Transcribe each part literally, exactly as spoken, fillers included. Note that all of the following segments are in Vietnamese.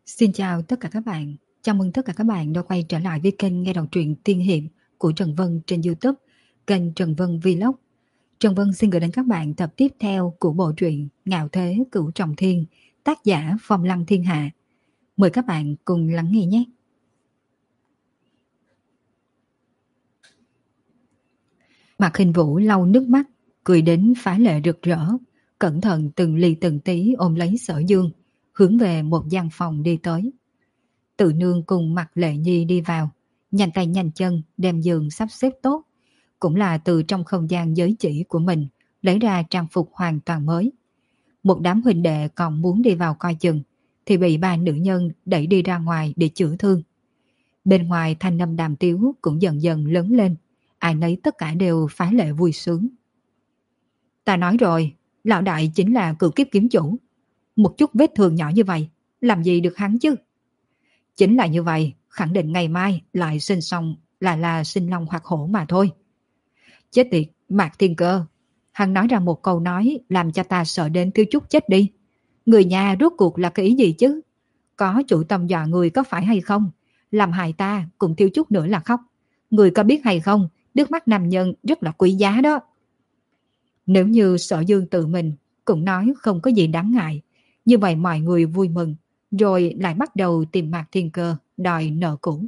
Xin chào tất cả các bạn. Chào mừng tất cả các bạn đã quay trở lại với kênh nghe đọc truyện tiên hiệp của Trần Vân trên YouTube, kênh Trần Vân Vlog. Trần Vân xin gửi đến các bạn tập tiếp theo của bộ truyện Ngạo Thế Cửu Trọng Thiên, tác giả Phong Lăng Thiên Hạ. Mời các bạn cùng lắng nghe nhé. Mạc Hình Vũ lau nước mắt, cười đến phá lệ rực rỡ, cẩn thận từng ly từng tí ôm lấy Sở Dương, hướng về một gian phòng đi tới. Tự nương cùng Mạc Lệ Nhi đi vào, nhanh tay nhanh chân đem giường sắp xếp tốt, cũng là từ trong không gian giới chỉ của mình lấy ra trang phục hoàn toàn mới. Một đám huynh đệ còn muốn đi vào coi chừng thì bị ba nữ nhân đẩy đi ra ngoài để chữa thương. Bên ngoài thanh âm đàm tiếu cũng dần dần lớn lên, ai nấy tất cả đều phá lệ vui sướng. Ta nói rồi, lão đại chính là cửu kiếp kiếm chủ, một chút vết thương nhỏ như vậy làm gì được hắn chứ. Chính là như vậy, khẳng định ngày mai lại sinh xong là là sinh long hoặc hổ mà thôi. Chết tiệt, Mạc Thiên Cơ, hắn nói ra một câu nói làm cho ta sợ đến thiếu chút chết đi. Người nhà rốt cuộc là cái ý gì chứ? Có chủ tâm dọa người có phải hay không? Làm hại ta cũng thiếu chút nữa là khóc. Người có biết hay không, nước mắt nam nhân rất là quý giá đó. Nếu như Sở Dương tự mình cũng nói không có gì đáng ngại, như vậy mọi người vui mừng, rồi lại bắt đầu tìm Mạc Thiên Cơ đòi nợ cũ.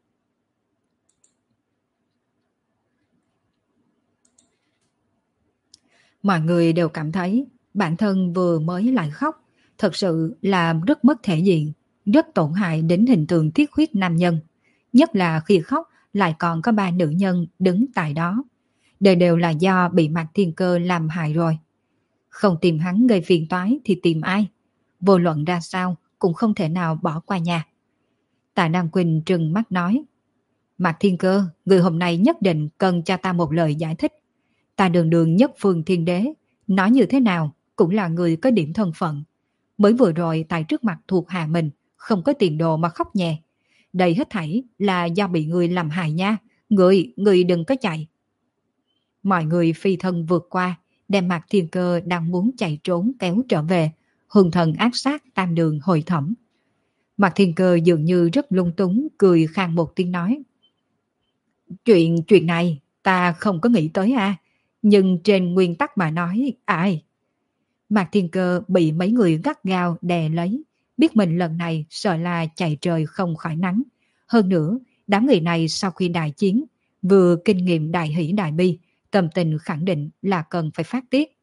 Mọi người đều cảm thấy bản thân vừa mới lại khóc, thật sự là rất mất thể diện, rất tổn hại đến hình tượng thiết huyết nam nhân. Nhất là khi khóc lại còn có ba nữ nhân đứng tại đó. Đều đều là do bị Mạc Thiên Cơ làm hại rồi. Không tìm hắn gây phiền toái thì tìm ai? Vô luận ra sao cũng không thể nào bỏ qua nhà. Tạ Nam Quỳnh trừng mắt nói: Mạc Thiên Cơ, người hôm nay nhất định cần cho ta một lời giải thích. Ta đường đường nhất phương thiên đế, nói như thế nào cũng là người có điểm thân phận. Mới vừa rồi tại trước mặt thuộc hạ mình, không có tiền đồ mà khóc nhè. Đây hết thảy là do bị người làm hại nha. Người, người đừng có chạy. Mọi người phi thân vượt qua, đem Mạc Thiên Cơ đang muốn chạy trốn kéo trở về, hùng thần ác sát tam đường hội thẩm. Mạc Thiên Cơ dường như rất lung túng, cười khang một tiếng nói: Chuyện, chuyện này ta không có nghĩ tới à, nhưng trên nguyên tắc mà nói, ai? Mạc Thiên Cơ bị mấy người gắt gao đè lấy, biết mình lần này sợ là chạy trời không khỏi nắng. Hơn nữa, đám người này sau khi đại chiến, vừa kinh nghiệm đại hỷ đại bi, tâm tình khẳng định là cần phải phát tiết.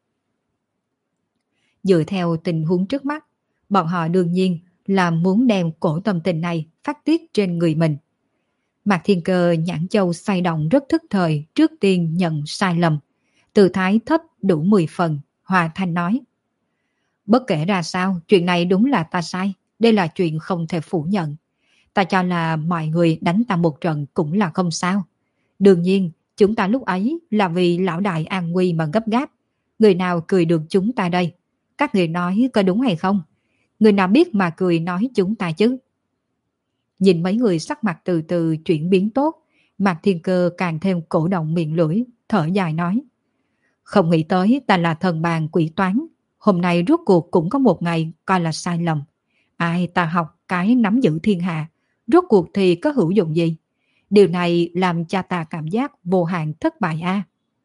Dựa theo tình huống trước mắt, bọn họ đương nhiên là muốn đem cổ tâm tình này phát tiết trên người mình. Mạc Thiên Cơ nhãn châu xoay động rất thức thời, trước tiên nhận sai lầm. Từ thái thấp đủ mười phần, hòa thanh nói: Bất kể ra sao, chuyện này đúng là ta sai, đây là chuyện không thể phủ nhận. Ta cho là mọi người đánh ta một trận cũng là không sao. Đương nhiên, chúng ta lúc ấy là vì lão đại an nguy mà gấp gáp. Người nào cười được chúng ta đây? Các người nói có đúng hay không? Người nào biết mà cười nói chúng ta chứ? Nhìn mấy người sắc mặt từ từ chuyển biến tốt, Mạc Thiên Cơ càng thêm cổ động miệng lưỡi, thở dài nói: Không nghĩ tới ta là thần bàn quỷ toán, hôm nay rốt cuộc cũng có một ngày coi là sai lầm. Ai ta học cái nắm giữ thiên hạ, rốt cuộc thì có hữu dụng gì? Điều này làm cho ta cảm giác vô hạn thất bại a. À.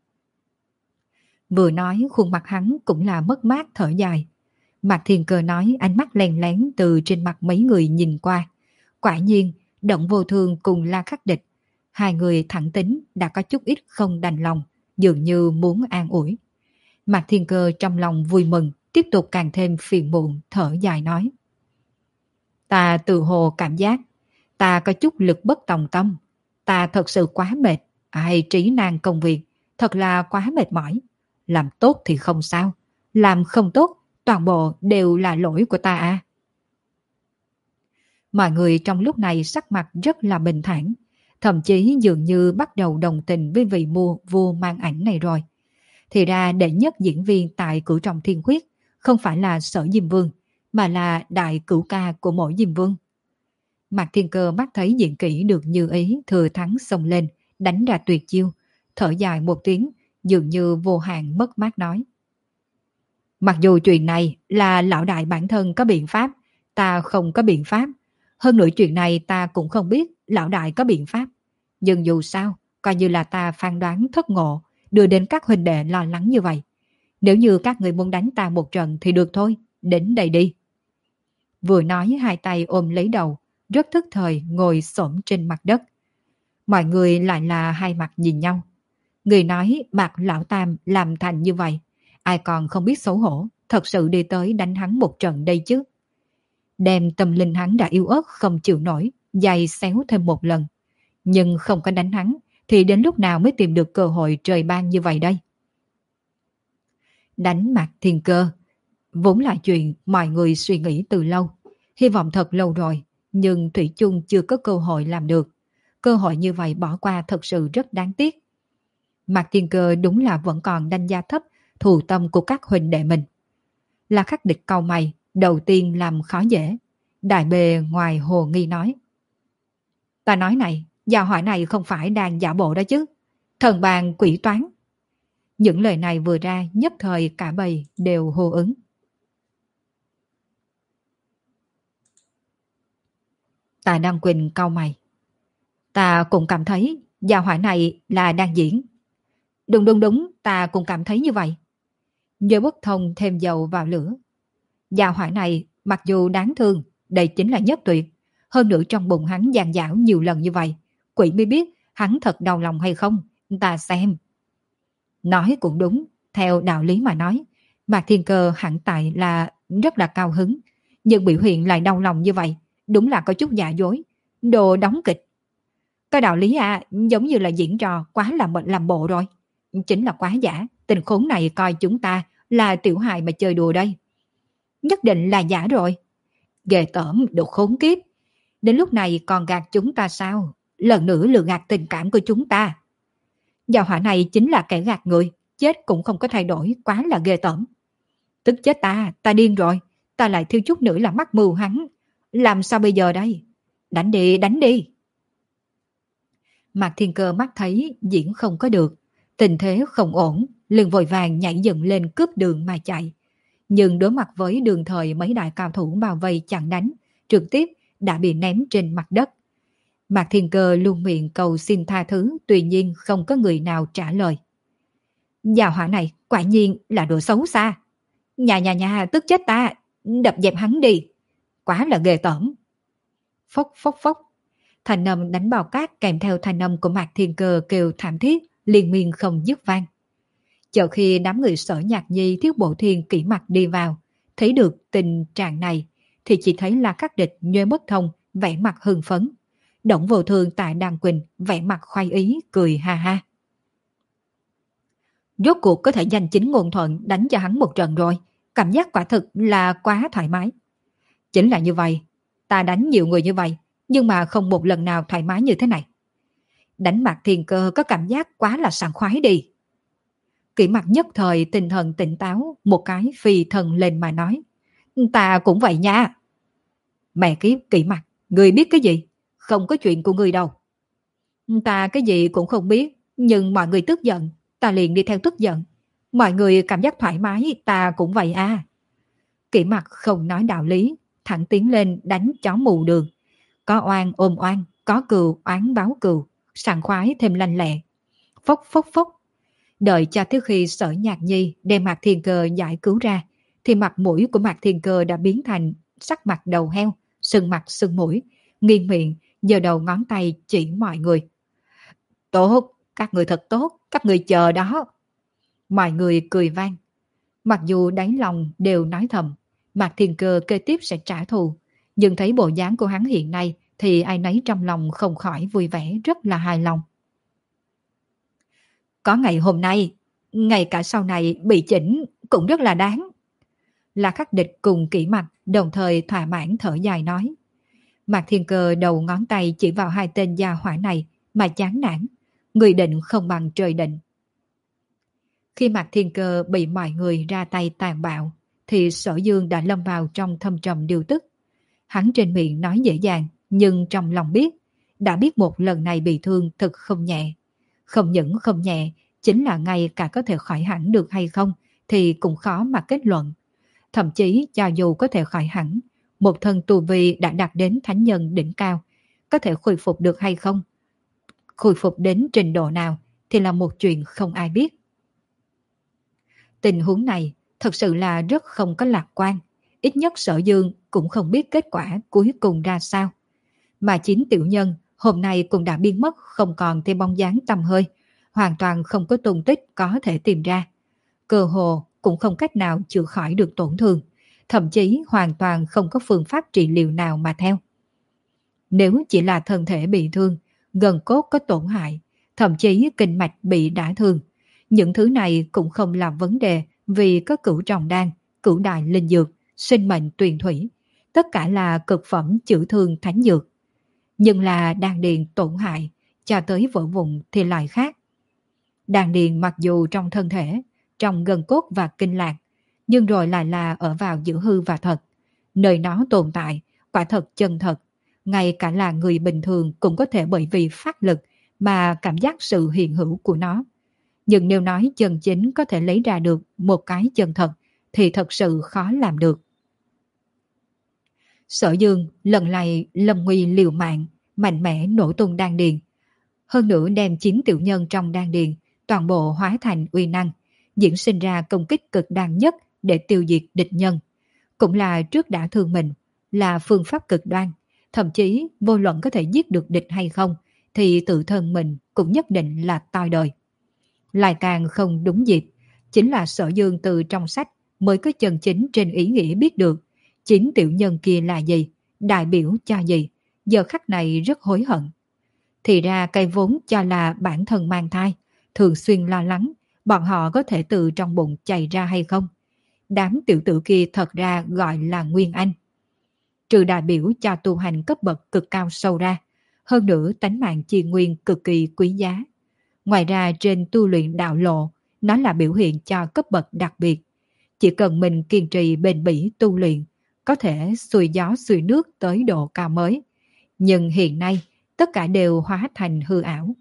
Vừa nói khuôn mặt hắn cũng là mất mát thở dài. Mạc Thiên Cơ nói ánh mắt lén lén từ trên mặt mấy người nhìn qua. Quả nhiên, Động Vô Thương cùng La Khắc Địch, hai người thẳng tính đã có chút ít không đành lòng, dường như muốn an ủi. Mạc Thiên Cơ trong lòng vui mừng, tiếp tục càng thêm phiền muộn, thở dài nói: Ta tự hồ cảm giác, ta có chút lực bất tòng tâm, ta thật sự quá mệt, ai trí nan công việc, thật là quá mệt mỏi. Làm tốt thì không sao, làm không tốt, toàn bộ đều là lỗi của ta à. Mọi người trong lúc này sắc mặt rất là bình thản, thậm chí dường như bắt đầu đồng tình với vị mua vua mang ảnh này rồi. Thì ra đệ nhất diễn viên tại Cửu Trọng Thiên Quyết không phải là Sở Diêm Vương, mà là đại cửu ca của mỗi Diêm Vương. Mạc Thiên Cơ mắt thấy diễn kỹ được như ý, thừa thắng xông lên, đánh ra tuyệt chiêu, thở dài một tiếng, dường như vô hạn mất mát nói: Mặc dù chuyện này là lão đại bản thân có biện pháp, ta không có biện pháp. Hơn nữa chuyện này ta cũng không biết lão đại có biện pháp. Nhưng dù sao, coi như là ta phán đoán thất ngộ, đưa đến các huynh đệ lo lắng như vậy. Nếu như các người muốn đánh ta một trận thì được thôi, đến đây đi. Vừa nói hai tay ôm lấy đầu, rất thức thời ngồi xổm trên mặt đất. Mọi người lại là hai mặt nhìn nhau. Người nói Mạc Lão Tam làm thành như vậy, ai còn không biết xấu hổ, thật sự đi tới đánh hắn một trận đây chứ. Đem tâm linh hắn đã yếu ớt không chịu nổi, giày xéo thêm một lần. Nhưng không có đánh hắn, thì đến lúc nào mới tìm được cơ hội trời ban như vậy đây? Đánh Mạc Thiên Cơ, vốn là chuyện mọi người suy nghĩ từ lâu. Hy vọng thật lâu rồi, nhưng Thủy chung chưa có cơ hội làm được. Cơ hội như vậy bỏ qua thật sự rất đáng tiếc. Mạc Thiên Cơ đúng là vẫn còn đánh giá thấp thù tâm của các huynh đệ mình. Là Khắc Địch cau mày, đầu tiên làm khó dễ. Đại bề ngoài hồ nghi nói. Ta nói này, gia hỏa này không phải đang giả bộ đó chứ. Thần bàn quỷ toán. Những lời này vừa ra nhất thời cả bầy đều hô ứng. Tạ Đăng Quỳnh cau mày. Ta cũng cảm thấy gia hỏa này là đang diễn. Đúng đúng đúng, ta cũng cảm thấy như vậy. Nhớ bất thông thêm dầu vào lửa. Gia hỏa này mặc dù đáng thương, đây chính là nhất tuyệt. Hơn nữa trong bụng hắn dàn dảo nhiều lần như vậy. Quỷ mới biết hắn thật đau lòng hay không. Ta xem. Nói cũng đúng, theo đạo lý mà nói. Mạc Thiên Cơ hẳn tại là rất là cao hứng. Nhưng biểu hiện lại đau lòng như vậy. Đúng là có chút giả dối. Đồ đóng kịch. Cái đạo lý à, giống như là diễn trò quá là làm bộ rồi. Chính là quá giả. Tình khốn này coi chúng ta là tiểu hài mà chơi đùa đây. Nhất định là giả rồi. Ghê tởm, đồ khốn kiếp. Đến lúc này còn gạt chúng ta sao? Lần nữa lừa gạt tình cảm của chúng ta. Gia hỏa này chính là kẻ gạt người. Chết cũng không có thay đổi, quá là ghê tởm. Tức chết ta, ta điên rồi. Ta lại thiếu chút nữa là mắc mưu hắn. Làm sao bây giờ đây? Đánh đi, đánh đi. Mạc Thiên Cơ mắt thấy diễn không có được. Tình thế không ổn, liền vội vàng nhảy dựng lên cướp đường mà chạy. Nhưng đối mặt với đường thời mấy đại cao thủ bao vây chặn đánh, trực tiếp đã bị ném trên mặt đất. Mạc Thiên Cơ luôn miệng cầu xin tha thứ, tuy nhiên không có người nào trả lời. Gia hỏa này quả nhiên là đồ xấu xa. Nhà nhà nhà tức chết ta, đập dẹp hắn đi. Quá là ghê tởm. Phốc phốc phốc. Thanh âm đánh bào cát kèm theo thanh âm của Mạc Thiên Cơ kêu thảm thiết, liên miên không dứt vang. Chờ khi đám người Sở Nhạc Nhi Thiếu Bộ Thiên kỹ mặt đi vào, thấy được tình trạng này, thì chỉ thấy là Khắc Địch nhuê bất thông, vẻ mặt hưng phấn. Đổng Vô Thương tại Đàn Quỳnh, vẻ mặt khoái ý, cười ha ha. Rốt cuộc có thể danh chính ngôn thuận đánh cho hắn một trận rồi, cảm giác quả thực là quá thoải mái. Chính là như vậy, ta đánh nhiều người như vậy, nhưng mà không một lần nào thoải mái như thế này. Đánh Mạc Thiên Cơ có cảm giác quá là sảng khoái đi. Kỷ Mặt nhất thời tinh thần tỉnh táo, một cái phi thần lên mà nói. Ta cũng vậy nha. Mẹ kiếp Kỷ Mặt, người biết cái gì? Không có chuyện của người đâu. Ta cái gì cũng không biết, nhưng mọi người tức giận, ta liền đi theo tức giận. Mọi người cảm giác thoải mái, ta cũng vậy à. Kỷ Mặt không nói đạo lý, thẳng tiến lên đánh chó mù đường. Có oan ôm oan, có cừu oán báo cừu, sảng khoái thêm lanh lẹ. Phốc phốc phốc. Đợi cho tới khi Sở Nhạc Nhi đem Mạc Thiên Cơ giải cứu ra, thì mặt mũi của Mạc Thiên Cơ đã biến thành sắc mặt đầu heo, sưng mặt sưng mũi, nghiêng miệng, giơ đầu ngón tay chỉ mọi người. Tốt, các người thật tốt, các người chờ đó. Mọi người cười vang. Mặc dù đáy lòng đều nói thầm, Mạc Thiên Cơ kế tiếp sẽ trả thù, nhưng thấy bộ dáng của hắn hiện nay thì ai nấy trong lòng không khỏi vui vẻ, rất là hài lòng. Có ngày hôm nay, ngay cả sau này bị chỉnh cũng rất là đáng. Là Khắc Địch cùng Kỷ Mặt đồng thời thỏa mãn thở dài nói. Mạc Thiên Cơ đầu ngón tay chỉ vào hai tên gia hỏa này mà chán nản, người định không bằng trời định. Khi Mạc Thiên Cơ bị mọi người ra tay tàn bạo, thì Sở Dương đã lâm vào trong thâm trầm điều tức. Hắn trên miệng nói dễ dàng, nhưng trong lòng biết, đã biết một lần này bị thương thật không nhẹ. Không những không nhẹ, chính là ngay cả có thể khỏi hẳn được hay không thì cũng khó mà kết luận. Thậm chí cho dù có thể khỏi hẳn, một thân tu vi đã đạt đến thánh nhân đỉnh cao, có thể khôi phục được hay không? Khôi phục đến trình độ nào thì là một chuyện không ai biết. Tình huống này thật sự là rất không có lạc quan, ít nhất Sở Dương cũng không biết kết quả cuối cùng ra sao. Mà chính tiểu nhân hôm nay cũng đã biến mất không còn thêm bóng dáng tăm hơi, hoàn toàn không có tung tích có thể tìm ra. Cơ hồ cũng không cách nào chữa khỏi được tổn thương, thậm chí hoàn toàn không có phương pháp trị liệu nào mà theo. Nếu chỉ là thân thể bị thương, gần cốt có tổn hại, thậm chí kinh mạch bị đả thương, những thứ này cũng không là vấn đề, vì có cửu trọng đan, cửu đại linh dược, sinh mệnh tuyền thủy, tất cả là cực phẩm chữa thương thánh dược. Nhưng là đan điền tổn hại, cho tới vỡ vụn thì lại khác. Đan điền mặc dù trong thân thể, trong gân cốt và kinh lạc, nhưng rồi lại là ở vào giữa hư và thật. Nơi nó tồn tại, quả thật chân thật, ngay cả là người bình thường cũng có thể bởi vì phát lực mà cảm giác sự hiện hữu của nó. Nhưng nếu nói chân chính có thể lấy ra được một cái chân thật thì thật sự khó làm được. Sở Dương lần này lâm nguy liều mạng, mạnh mẽ nổ tung đan điền. Hơn nữa đem chín tiểu nhân trong đan điền toàn bộ hóa thành uy năng, diễn sinh ra công kích cực đoan nhất để tiêu diệt địch nhân. Cũng là trước đã thương mình, là phương pháp cực đoan, thậm chí vô luận có thể giết được địch hay không, thì tự thân mình cũng nhất định là toi đời. Lại càng không đúng dịp, chính là Sở Dương từ trong sách mới có chân chính trên ý nghĩa biết được chính tiểu nhân kia là gì, đại biểu cho gì, giờ khắc này rất hối hận. Thì ra cái vốn cho là bản thân mang thai, thường xuyên lo lắng bọn họ có thể từ trong bụng chạy ra hay không. Đám tiểu tử kia thật ra gọi là Nguyên Anh. Trừ đại biểu cho tu hành cấp bậc cực cao sâu ra, hơn nữa tánh mạng chi nguyên cực kỳ quý giá. Ngoài ra trên tu luyện đạo lộ, nó là biểu hiện cho cấp bậc đặc biệt. Chỉ cần mình kiên trì bền bỉ tu luyện, có thể xuôi gió xuôi nước tới độ cao mới. Nhưng hiện nay, tất cả đều hóa thành hư ảo.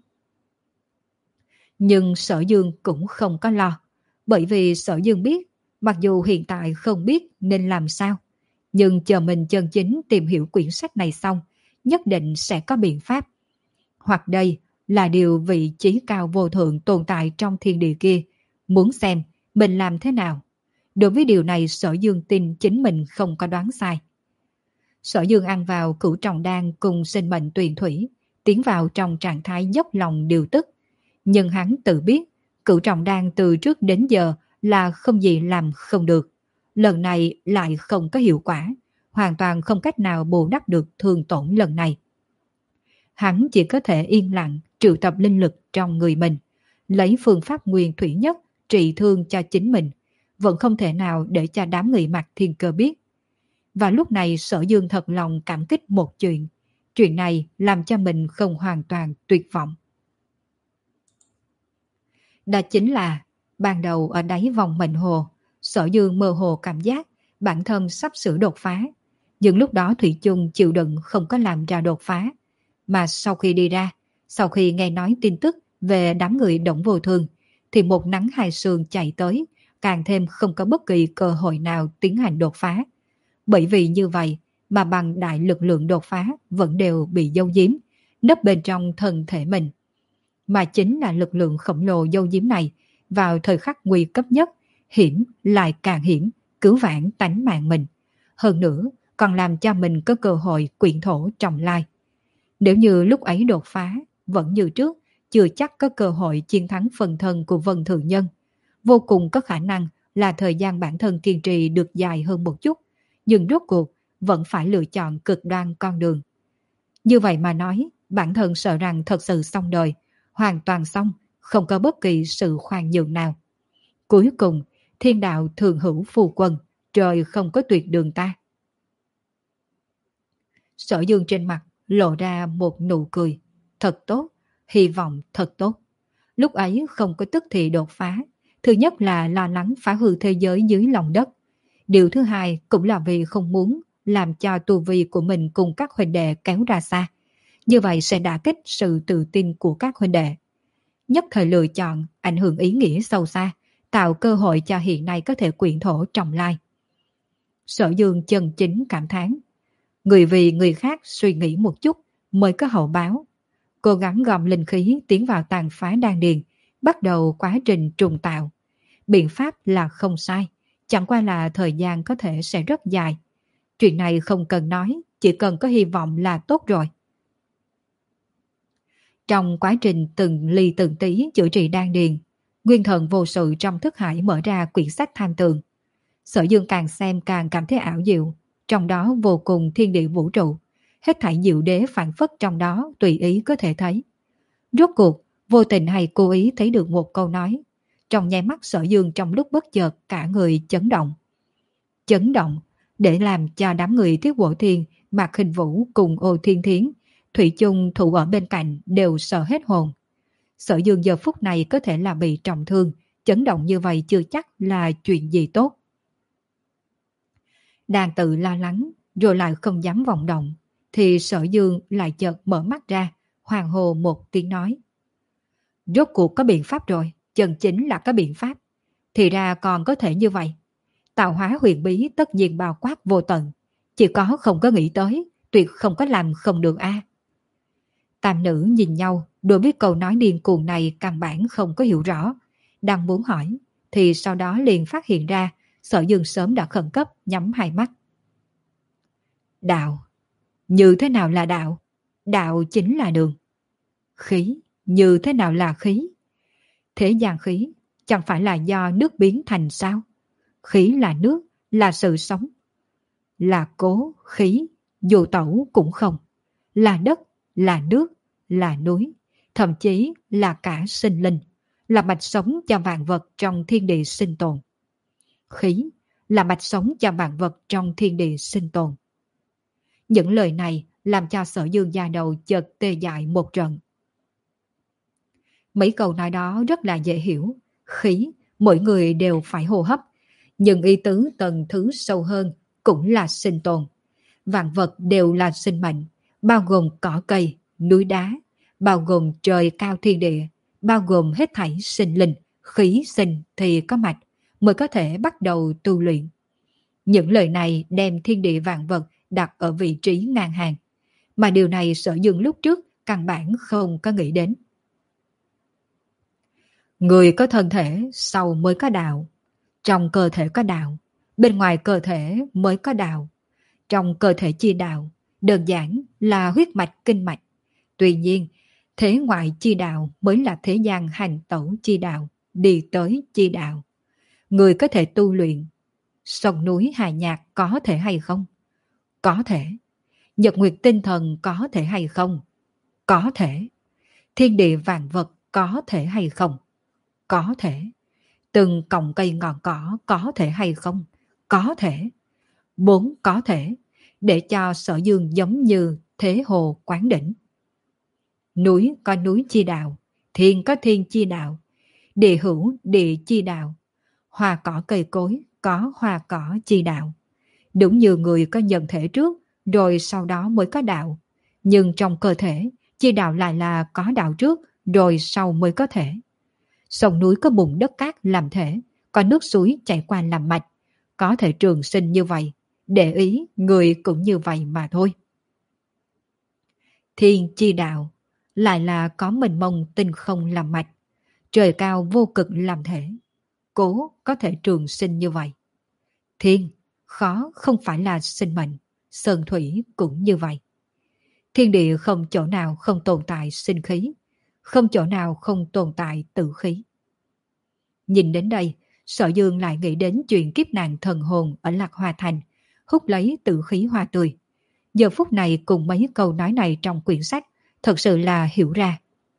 Nhưng Sở Dương cũng không có lo, bởi vì Sở Dương biết, mặc dù hiện tại không biết nên làm sao, nhưng chờ mình chân chính tìm hiểu quyển sách này xong, nhất định sẽ có biện pháp. Hoặc đây là điều vị trí cao vô thượng tồn tại trong thiên địa kia, muốn xem mình làm thế nào. Đối với điều này Sở Dương tin chính mình không có đoán sai. Sở Dương ăn vào cửu trọng đan cùng sinh mệnh tuyền thủy, tiến vào trong trạng thái dốc lòng điều tức. Nhưng hắn tự biết, cửu trọng đan từ trước đến giờ là không gì làm không được. Lần này lại không có hiệu quả, hoàn toàn không cách nào bù đắp được thương tổn lần này. Hắn chỉ có thể yên lặng triệu tập linh lực trong người mình, lấy phương pháp nguyên thủy nhất trị thương cho chính mình, vẫn không thể nào để cho đám người Mạc Thiên Cơ biết. Và lúc này Sở Dương thật lòng cảm kích một chuyện, chuyện này làm cho mình không hoàn toàn tuyệt vọng. Đó chính là, ban đầu ở đáy vòng mệnh hồ, Sở Dương mơ hồ cảm giác bản thân sắp sửa đột phá, nhưng lúc đó thủy chung chịu đựng không có làm ra đột phá. Mà sau khi đi ra, sau khi nghe nói tin tức về đám người Đổng Vô Thương, thì một nắng hai sương chạy tới, càng thêm không có bất kỳ cơ hội nào tiến hành đột phá. Bởi vì như vậy mà bằng đại lực lượng đột phá vẫn đều bị giấu giếm, nấp bên trong thân thể mình. Mà chính là lực lượng khổng lồ giấu giếm này, vào thời khắc nguy cấp nhất, hiểm lại càng hiểm, cứu vãn tánh mạng mình. Hơn nữa, còn làm cho mình có cơ hội quyện thổ trọng lai. Nếu như lúc ấy đột phá, vẫn như trước, chưa chắc có cơ hội chiến thắng phần thân của Vân Thượng Nhân. Vô cùng có khả năng là thời gian bản thân kiên trì được dài hơn một chút, nhưng rốt cuộc vẫn phải lựa chọn cực đoan con đường. Như vậy mà nói, bản thân sợ rằng thật sự xong đời, hoàn toàn xong, không có bất kỳ sự khoan nhượng nào. Cuối cùng, thiên đạo thường hữu phù quân, trời không có tuyệt đường ta. Sở Dương trên mặt lộ ra một nụ cười. Thật tốt, hy vọng thật tốt. Lúc ấy không có tức thì đột phá. Thứ nhất là lo lắng phá hư thế giới dưới lòng đất. Điều thứ hai cũng là vì không muốn làm cho tu vi của mình cùng các huynh đệ kéo ra xa. Như vậy sẽ đả kích sự tự tin của các huynh đệ. Nhất thời lựa chọn, ảnh hưởng ý nghĩa sâu xa, tạo cơ hội cho hiện nay có thể quyện thổ trọng lai. Sở Dương chân chính cảm thán, Người vì người khác suy nghĩ một chút mới có hậu báo. Cố gắng gom linh khí tiến vào tàn phá đan điền, bắt đầu quá trình trùng tạo. Biện pháp là không sai, chẳng qua là thời gian có thể sẽ rất dài. Chuyện này không cần nói, chỉ cần có hy vọng là tốt rồi. Trong quá trình từng ly từng tí chữa trị đan điền, nguyên thần vô sự trong thức hải mở ra quyển sách tham tường. Sở Dương càng xem càng cảm thấy ảo diệu, trong đó vô cùng thiên địa vũ trụ, hết thảy diệu đế phản phất trong đó tùy ý có thể thấy. Rốt cuộc, vô tình hay cố ý thấy được một câu nói, trong nháy mắt Sở Dương trong lúc bất chợt cả người chấn động. Chấn động để làm cho đám người Thiết Bộ Thiên, Mạc Hình Vũ cùng Ô Thiên Thiến, Thủy chung thủ ở bên cạnh đều sợ hết hồn. Sở Dương giờ phút này có thể là bị trọng thương, chấn động như vậy chưa chắc là chuyện gì tốt. Đang tự lo lắng, rồi lại không dám vọng động, thì Sở Dương lại chợt mở mắt ra, hoàng hồ một tiếng nói. Rốt cuộc có biện pháp rồi, chân chính là có biện pháp. Thì ra còn có thể như vậy. Tạo hóa huyền bí tất nhiên bao quát vô tận, chỉ có không có nghĩ tới, tuyệt không có làm không được a. Tam nữ nhìn nhau, đối với câu nói điên cuồng này căn bản không có hiểu rõ. Đang muốn hỏi, thì sau đó liền phát hiện ra Sở Dương sớm đã khẩn cấp nhắm hai mắt. Đạo. Như thế nào là đạo? Đạo chính là đường. Khí. Như thế nào là khí? Thế gian khí chẳng phải là do nước biến thành sao? Khí là nước, là sự sống. Là cố, khí, dù tẩu cũng không. Là đất, là nước, là núi, thậm chí là cả sinh linh, là mạch sống cho vạn vật trong thiên địa sinh tồn. Khí là mạch sống cho vạn vật trong thiên địa sinh tồn. Những lời này làm cho Sở Dương da đầu chợt tê dại một trận. Mấy câu nói đó rất là dễ hiểu. Khí, mỗi người đều phải hô hấp, nhưng ý tứ tầng thứ sâu hơn cũng là sinh tồn. Vạn vật đều là sinh mệnh, bao gồm cỏ cây, núi đá, bao gồm trời cao thiên địa, bao gồm hết thảy sinh linh, khí sinh thì có mạch, mới có thể bắt đầu tu luyện. Những lời này đem thiên địa vạn vật đặt ở vị trí ngang hàng, mà điều này Sở Dương lúc trước căn bản không có nghĩ đến. Người có thân thể sau mới có đạo, trong cơ thể có đạo, bên ngoài cơ thể mới có đạo. Trong cơ thể chi đạo, đơn giản là huyết mạch kinh mạch. Tuy nhiên, thế ngoại chi đạo mới là thế gian hành tẩu chi đạo, đi tới chi đạo. Người có thể tu luyện. Sông núi hà nhạc có thể hay không? Có thể. Nhật nguyệt tinh thần có thể hay không? Có thể. Thiên địa vạn vật có thể hay không? Có thể. Từng cọng cây ngọn cỏ có thể hay không? Có thể. Bốn có thể, để cho Sở Dương giống như thế hồ quán đỉnh. Núi có núi chi đạo, thiên có thiên chi đạo, địa hữu địa chi đạo, hoa cỏ cây cối có hoa cỏ chi đạo. Đúng như người có nhân thể trước, rồi sau đó mới có đạo. Nhưng trong cơ thể, chi đạo lại là có đạo trước, rồi sau mới có thể. Sông núi có bùn đất cát làm thể, có nước suối chảy qua làm mạch, có thể trường sinh như vậy. Để ý, người cũng như vậy mà thôi. Thiên chi đạo lại là có mênh mông tinh không làm mạch, trời cao vô cực làm thể, cố có thể trường sinh như vậy. Thiên khó không phải là sinh mệnh, sơn thủy cũng như vậy. Thiên địa không chỗ nào không tồn tại sinh khí, không chỗ nào không tồn tại tử khí. Nhìn đến đây, Sở Dương lại nghĩ đến chuyện kiếp nạn thần hồn ở Lạc Hoa Thành, hút lấy tử khí hoa tươi. Giờ phút này cùng mấy câu nói này trong quyển sách, thật sự là hiểu ra.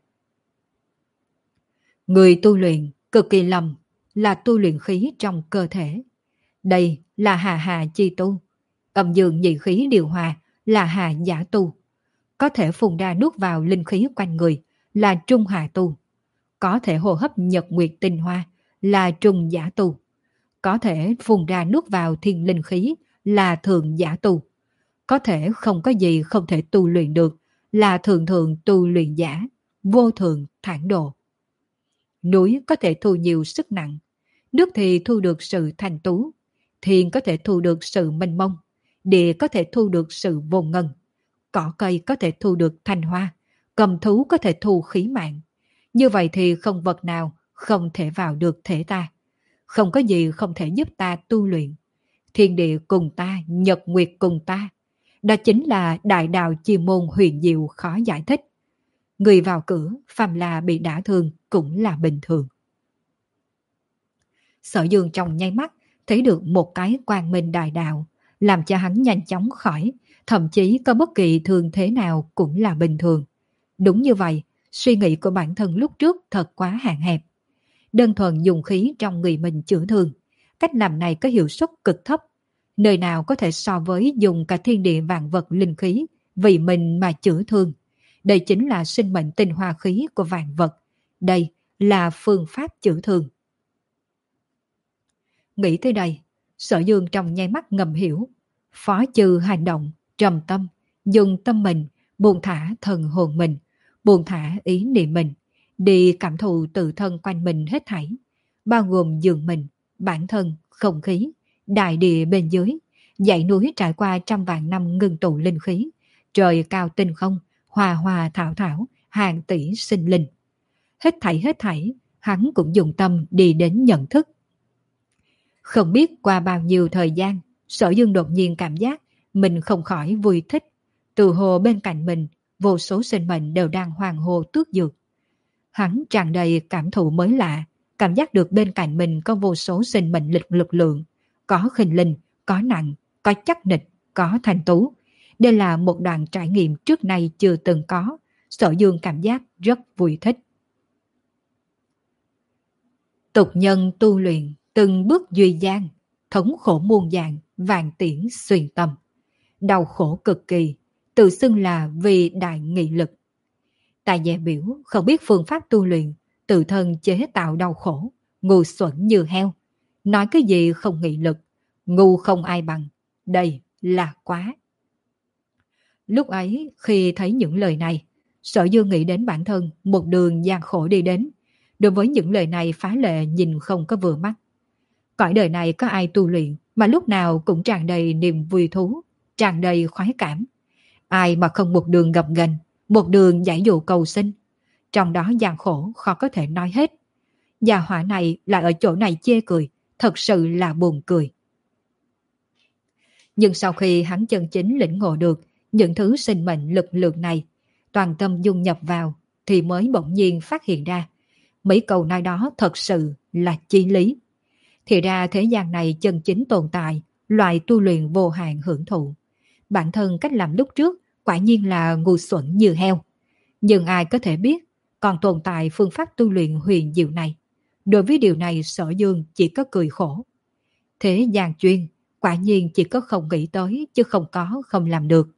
Người tu luyện cực kỳ lầm là tu luyện khí trong cơ thể. Đây là hà hà chi tu. Âm dương nhị khí điều hòa là hà giả tu. Có thể phun ra nuốt vào linh khí quanh người là trung hà tu. Có thể hô hấp nhật nguyệt tinh hoa là trung giả tu. Có thể phun ra nuốt vào thiên linh khí là thượng giả tu. Có thể không có gì không thể tu luyện được là thượng thượng tu luyện giả, vô thượng thản độ. Núi có thể thu nhiều sức nặng, nước thì thu được sự thanh tú, thiên có thể thu được sự mênh mông, địa có thể thu được sự vô ngân, cỏ cây có thể thu được thanh hoa, cầm thú có thể thu khí mạng. Như vậy thì không vật nào không thể vào được thể ta. Không có gì không thể giúp ta tu luyện. Thiên địa cùng ta, nhật nguyệt cùng ta. Đó chính là đại đạo chi môn huyền diệu khó giải thích. Người vào cửa, phàm là bị đả thương cũng là bình thường. Sở Dương trong nháy mắt thấy được một cái quang minh đại đạo, làm cho hắn nhanh chóng khỏi, thậm chí có bất kỳ thương thế nào cũng là bình thường. Đúng như vậy, suy nghĩ của bản thân lúc trước thật quá hạn hẹp. Đơn thuần dùng khí trong người mình chữa thương, cách làm này có hiệu suất cực thấp. Nơi nào có thể so với dùng cả thiên địa vạn vật linh khí vì mình mà chữa thương. Đây chính là sinh mệnh tinh hoa khí của vạn vật. Đây là phương pháp chữa thương. Nghĩ tới đây, Sở Dương trong nháy mắt ngầm hiểu. Phó trừ hành động, trầm tâm, dùng tâm mình, buông thả thần hồn mình, buông thả ý niệm mình, đi cảm thụ tự thân quanh mình hết thảy, bao gồm giường mình, bản thân, không khí, đại địa bên dưới, dãy núi trải qua trăm vạn năm ngưng tụ linh khí, trời cao tinh không, hòa hòa thảo thảo, hàng tỷ sinh linh. Hết thảy hết thảy, hắn cũng dùng tâm đi đến nhận thức. Không biết qua bao nhiêu thời gian, Sở Dương đột nhiên cảm giác mình không khỏi vui thích. Từ hồ bên cạnh mình, vô số sinh mệnh đều đang hoàng hô tước dược. Hắn tràn đầy cảm thụ mới lạ, cảm giác được bên cạnh mình có vô số sinh mệnh lực lực lượng, có khinh linh, có nặng, có chắc nịch, có thành tú. Đây là một đoạn trải nghiệm trước nay chưa từng có, Sở Dương cảm giác rất vui thích. Tục nhân tu luyện, từng bước duy gian, thống khổ muôn dạng, vạn tiễn xuyên tâm. Đau khổ cực kỳ, tự xưng là vì đại nghị lực. Tài dè biểu không biết phương pháp tu luyện, tự thân chế tạo đau khổ, ngu xuẩn như heo. Nói cái gì không nghị lực, ngu không ai bằng. Đây là quá. Lúc ấy khi thấy những lời này, Sở Dương nghĩ đến bản thân một đường gian khổ đi đến. Đối với những lời này phá lệ nhìn không có vừa mắt. Cõi đời này có ai tu luyện mà lúc nào cũng tràn đầy niềm vui thú, tràn đầy khoái cảm. Ai mà không một đường gập ghềnh, một đường giải dụ cầu sinh. Trong đó gian khổ khó có thể nói hết. Gia hỏa này lại ở chỗ này chê cười, thật sự là buồn cười. Nhưng sau khi hắn chân chính lĩnh ngộ được những thứ sinh mệnh lực lượng này, toàn tâm dung nhập vào, thì mới bỗng nhiên phát hiện ra mấy câu nói đó thật sự là chí lý. Thì ra thế gian này chân chính tồn tại loại tu luyện vô hạn hưởng thụ. Bản thân cách làm lúc trước quả nhiên là ngu xuẩn như heo. Nhưng ai có thể biết còn tồn tại phương pháp tu luyện huyền diệu này. Đối với điều này Sở Dương chỉ có cười khổ. Thế gian chuyên quả nhiên chỉ có không nghĩ tới chứ không có không làm được.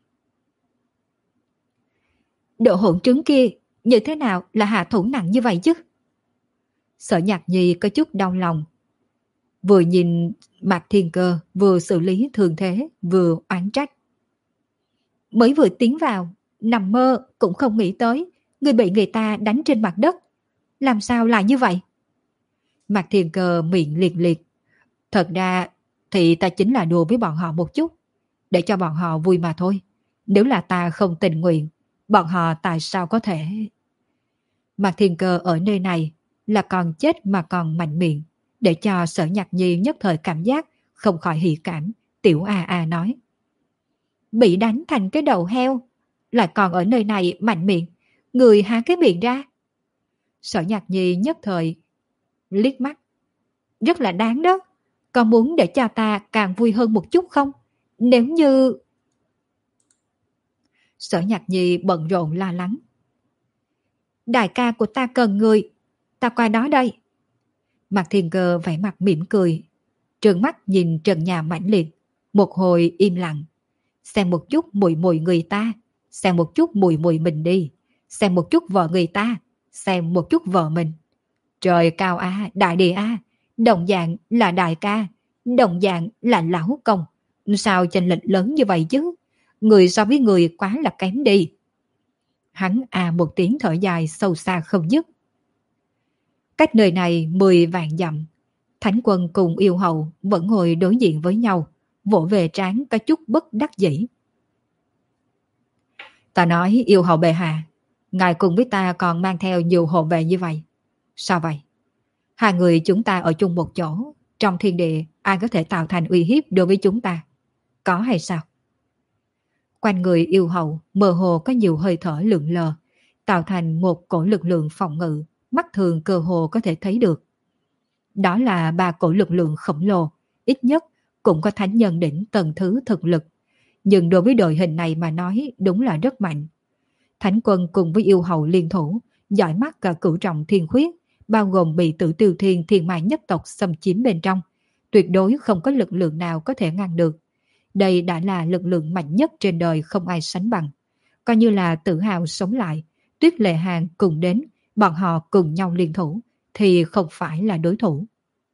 Độ hỗn trứng kia như thế nào là hạ thủ nặng như vậy chứ? Sở Nhạc Nhi có chút đau lòng. Vừa nhìn Mạc Thiên Cơ, vừa xử lý thường thế, vừa oán trách. Mới vừa tiến vào, nằm mơ cũng không nghĩ tới, người bị người ta đánh trên mặt đất. Làm sao lại như vậy? Mạc Thiên Cơ miệng liệt liệt. Thật ra thì ta chính là đùa với bọn họ một chút, để cho bọn họ vui mà thôi. Nếu là ta không tình nguyện, bọn họ tại sao có thể... Mạc Thiên Cơ ở nơi này là còn chết mà còn mạnh miệng, để cho Sở Nhạc Nhi nhất thời cảm giác không khỏi hỉ cảm. Tiểu A A nói. Bị đánh thành cái đầu heo, lại còn ở nơi này mạnh miệng, người há cái miệng ra. Sở Nhạc Nhi nhất thời liếc mắt. Rất là đáng đó. Có muốn để cho ta càng vui hơn một chút không? Nếu như... Sở Nhạc Nhi bận rộn lo lắng. Đại ca của ta cần người, ta qua đó đây. Mạc Thiên Cơ vẻ mặt mỉm cười, trợn mắt nhìn trần nhà mãnh liệt, một hồi im lặng. Xem một chút mùi mùi người ta, xem một chút mùi mùi mình đi, xem một chút vợ người ta, xem một chút vợ mình. Trời cao a, đại địa a, đồng dạng là đại ca, đồng dạng là lão công. Sao chênh lệch lớn như vậy chứ? Người so với người quá là kém đi. Hắn à một tiếng thở dài sâu xa không dứt. Cách nơi này mười vạn dặm, Thánh Quân cùng yêu hậu vẫn ngồi đối diện với nhau, vỗ về trán có chút bất đắc dĩ. Ta nói yêu hậu bệ hạ, ngài cùng với ta còn mang theo nhiều hộ vệ như vậy. Sao vậy? Hai người chúng ta ở chung một chỗ, trong thiên địa ai có thể tạo thành uy hiếp đối với chúng ta? Có hay sao? Quanh người yêu hậu mơ hồ có nhiều hơi thở lượn lờ, tạo thành một cổ lực lượng phòng ngự, mắt thường cơ hồ có thể thấy được. Đó là ba cổ lực lượng khổng lồ, ít nhất cũng có thánh nhân đỉnh tầng thứ thực lực. Nhưng đối với đội hình này mà nói đúng là rất mạnh. Thánh quân cùng với yêu hậu liên thủ, dõi mắt cả cửu trọng thiên khuyết, bao gồm bị tử tiêu thiên thiên mại nhất tộc xâm chiếm bên trong. Tuyệt đối không có lực lượng nào có thể ngăn được. Đây đã là lực lượng mạnh nhất trên đời không ai sánh bằng. Coi như là tự hào sống lại, Tuyết Lệ Hàng cùng đến, bọn họ cùng nhau liên thủ, thì không phải là đối thủ.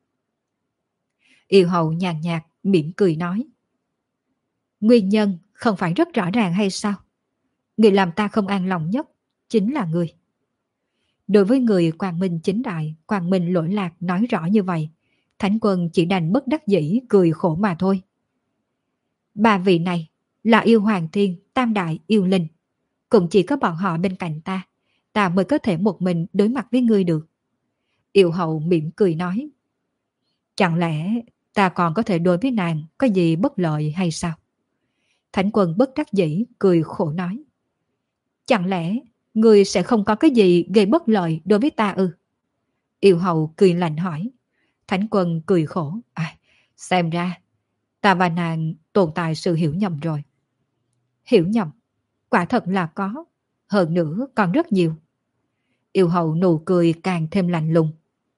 Yêu hậu nhàn nhạt, mỉm cười nói. Nguyên nhân không phải rất rõ ràng hay sao? Người làm ta không an lòng nhất chính là người. Đối với người quang minh chính đại, quang minh lỗi lạc nói rõ như vậy, Thánh quân chỉ đành bất đắc dĩ cười khổ mà thôi. Ba vị này là yêu hoàng thiên, tam đại yêu linh. Cũng chỉ có bọn họ bên cạnh ta, ta mới có thể một mình đối mặt với ngươi được. Yêu hậu mỉm cười nói. Chẳng lẽ ta còn có thể đối với nàng có gì bất lợi hay sao? Thánh quân bất đắc dĩ cười khổ nói. Chẳng lẽ ngươi sẽ không có cái gì gây bất lợi đối với ta ư? Yêu hậu cười lạnh hỏi. Thánh quân cười khổ. À, xem ra ta và nàng tồn tại sự hiểu nhầm rồi. Hiểu nhầm? Quả thật là có. Hơn nữa còn rất nhiều. Yêu hậu nụ cười càng thêm lạnh lùng.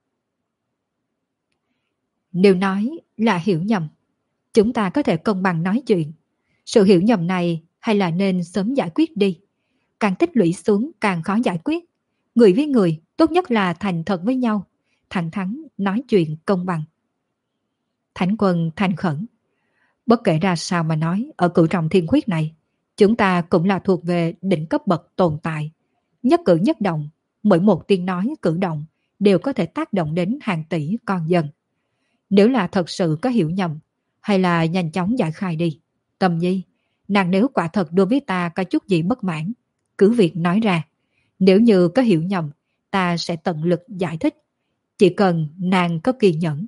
Nếu nói là hiểu nhầm, chúng ta có thể công bằng nói chuyện. Sự hiểu nhầm này hay là nên sớm giải quyết đi. Càng tích lũy xuống càng khó giải quyết. Người với người tốt nhất là thành thật với nhau, thẳng thắn nói chuyện công bằng. Thánh quân thành khẩn. Bất kể ra sao mà nói, ở cửu trọng thiên khuyết này, chúng ta cũng là thuộc về đỉnh cấp bậc tồn tại. Nhất cử nhất động, mỗi một tiếng nói cử động đều có thể tác động đến hàng tỷ con dân. Nếu là thật sự có hiểu nhầm, hay là nhanh chóng giải khai đi. Tâm Nhi, nàng nếu quả thật đối với ta có chút gì bất mãn, cứ việc nói ra. Nếu như có hiểu nhầm, ta sẽ tận lực giải thích. Chỉ cần nàng có kiên nhẫn.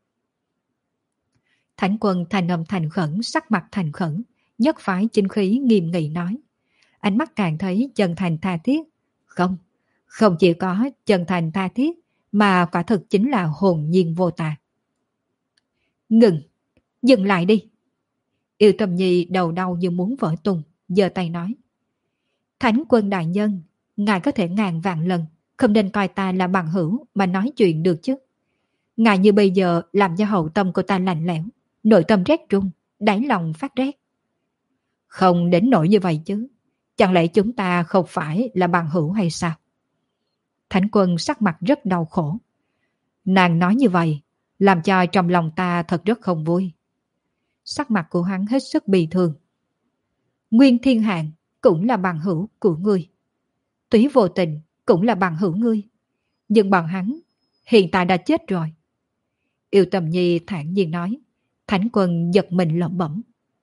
Thánh quân thành âm thành khẩn, sắc mặt thành khẩn, nhất phái chính khí nghiêm nghị nói. Ánh mắt càng thấy chân thành tha thiết. Không, không chỉ có chân thành tha thiết, mà quả thực chính là hồn nhiên vô tà. Ngừng, dừng lại đi. Yêu Tâm Nhi đầu đau như muốn vỡ tung, giơ tay nói. Thánh quân đại nhân, ngài có thể ngàn vạn lần không nên coi ta là bằng hữu mà nói chuyện được chứ. Ngài như bây giờ làm cho hậu tâm của ta lạnh lẽo, nội tâm rét run, đáy lòng phát rét. Không đến nỗi như vậy chứ. Chẳng lẽ chúng ta không phải là bằng hữu hay sao? Thánh quân sắc mặt rất đau khổ. Nàng nói như vậy, làm cho trong lòng ta thật rất không vui. Sắc mặt của hắn hết sức bi thương. Nguyên Thiên Hạng cũng là bằng hữu của ngươi. Túy Vô Tình cũng là bằng hữu ngươi. Nhưng bọn hắn hiện tại đã chết rồi. Yêu Tầm Nhi thản nhiên nói. Thánh quân giật mình lẩm bẩm.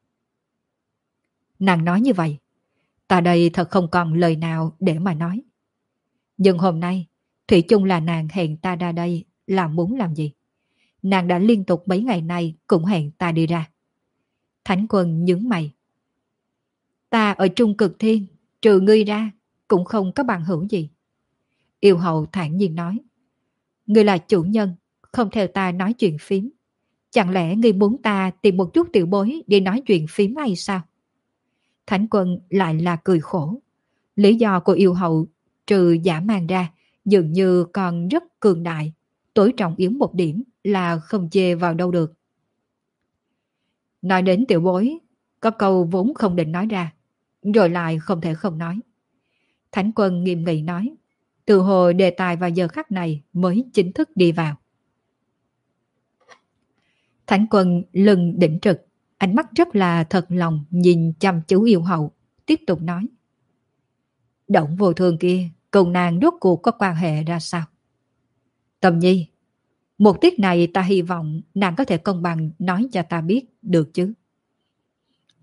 Nàng nói như vậy, ta đây thật không còn lời nào để mà nói. Nhưng hôm nay, thủy chung là nàng hẹn ta ra đây là muốn làm gì? Nàng đã liên tục mấy ngày nay cũng hẹn ta đi ra. Thánh quân nhướng mày. Ta ở Trung Cực Thiên, trừ ngươi ra, cũng không có bằng hữu gì. Yêu hậu thản nhiên nói. Ngươi là chủ nhân, không theo ta nói chuyện phím. Chẳng lẽ ngươi muốn ta tìm một chút tiểu bối để nói chuyện phím hay sao? Thánh quân lại là cười khổ. Lý do của yêu hậu trừ giả mang ra dường như còn rất cường đại. Tối trọng yếu một điểm là không chê vào đâu được. Nói đến tiểu bối, có câu vốn không định nói ra, rồi lại không thể không nói. Thánh quân nghiêm nghị nói, từ hồi đề tài vào giờ khắc này mới chính thức đi vào. Thánh quân lưng đỉnh trực, ánh mắt rất là thật lòng nhìn chăm chú yêu hậu, tiếp tục nói. Động vô thường kia, cùng nàng rốt cuộc có quan hệ ra sao? Tâm Nhi, một tiết này ta hy vọng nàng có thể công bằng nói cho ta biết được chứ.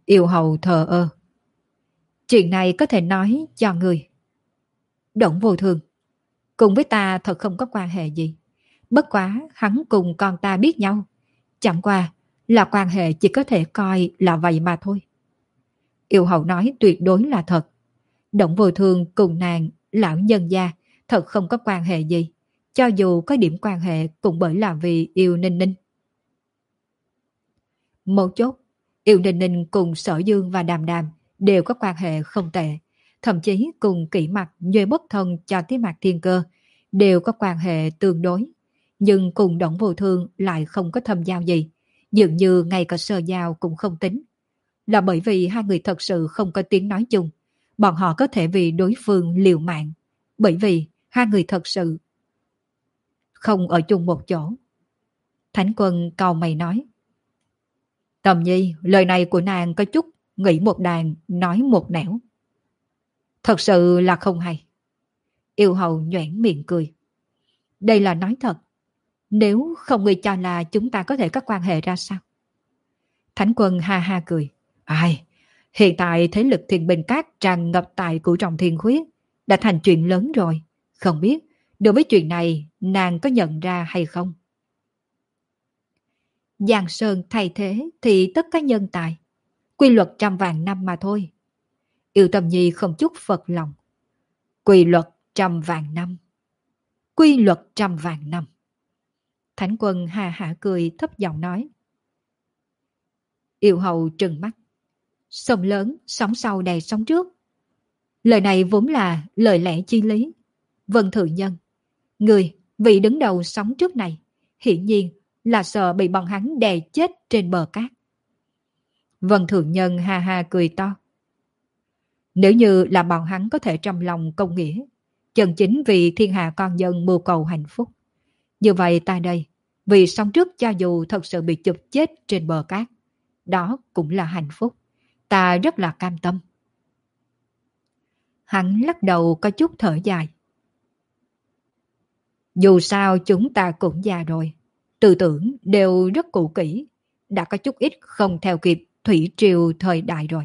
Yêu hầu thờ ơ. Chuyện này có thể nói cho người. Đổng Vô Thường, cùng với ta thật không có quan hệ gì. Bất quá hắn cùng con ta biết nhau. Chẳng qua là quan hệ chỉ có thể coi là vậy mà thôi. Yêu hầu nói tuyệt đối là thật. Đổng Vô Thường cùng nàng, lão nhân gia, thật không có quan hệ gì. Cho dù có điểm quan hệ cũng bởi là vì yêu Ninh Ninh. Một chốt, yêu Ninh Ninh cùng Sở Dương và Đàm Đàm đều có quan hệ không tệ. Thậm chí cùng Kỷ Mặc, Duy Bất Thân cho tới Mạc Thiên Cơ đều có quan hệ tương đối. Nhưng cùng Đổng Vô Thương lại không có thâm giao gì. Dường như ngay cả sơ giao cũng không tính. Là bởi vì hai người thật sự không có tiếng nói chung. Bọn họ có thể vì đối phương liều mạng. Bởi vì hai người thật sự không ở chung một chỗ. Thánh Quân cau mày nói. Tầm Nhi, lời này của nàng có chút nghĩ một đàn, nói một nẻo. Thật sự là không hay. Yêu hầu nhoẻn miệng cười. Đây là nói thật. Nếu không người cho là chúng ta có thể có quan hệ ra sao? Thánh Quân ha ha cười. Ai, hiện tại thế lực Thiên Bình Các tràn ngập tại Cửu Trọng Thiên Khuyết đã thành chuyện lớn rồi. Không biết, đối với chuyện này nàng có nhận ra hay không? Giang Sơn thay thế thì tất cả nhân tài. Quy luật trăm vạn năm mà thôi. Yêu Tâm Nhi không chút phật lòng. Quy luật trăm vạn năm. Quy luật trăm vạn năm. Thánh Quân hà hạ cười thấp giọng nói. Yêu hầu trừng mắt. Sông lớn, sóng sau đầy sóng trước. Lời này vốn là lời lẽ chi lý. Vân Thượng Nhân, người vị đứng đầu sóng trước này, hiển nhiên là sợ bị bọn hắn đè chết trên bờ cát. Vân Thượng Nhân ha ha cười to. Nếu như là bọn hắn có thể trong lòng công nghĩa, chân chính vì thiên hạ con dân mưu cầu hạnh phúc, như vậy ta đây, vì sống trước cho dù thật sự bị chụp chết trên bờ cát, đó cũng là hạnh phúc. Ta rất là cam tâm. Hắn lắc đầu có chút thở dài. Dù sao chúng ta cũng già rồi, tư tưởng đều rất cũ kỹ, đã có chút ít không theo kịp thủy triều thời đại rồi.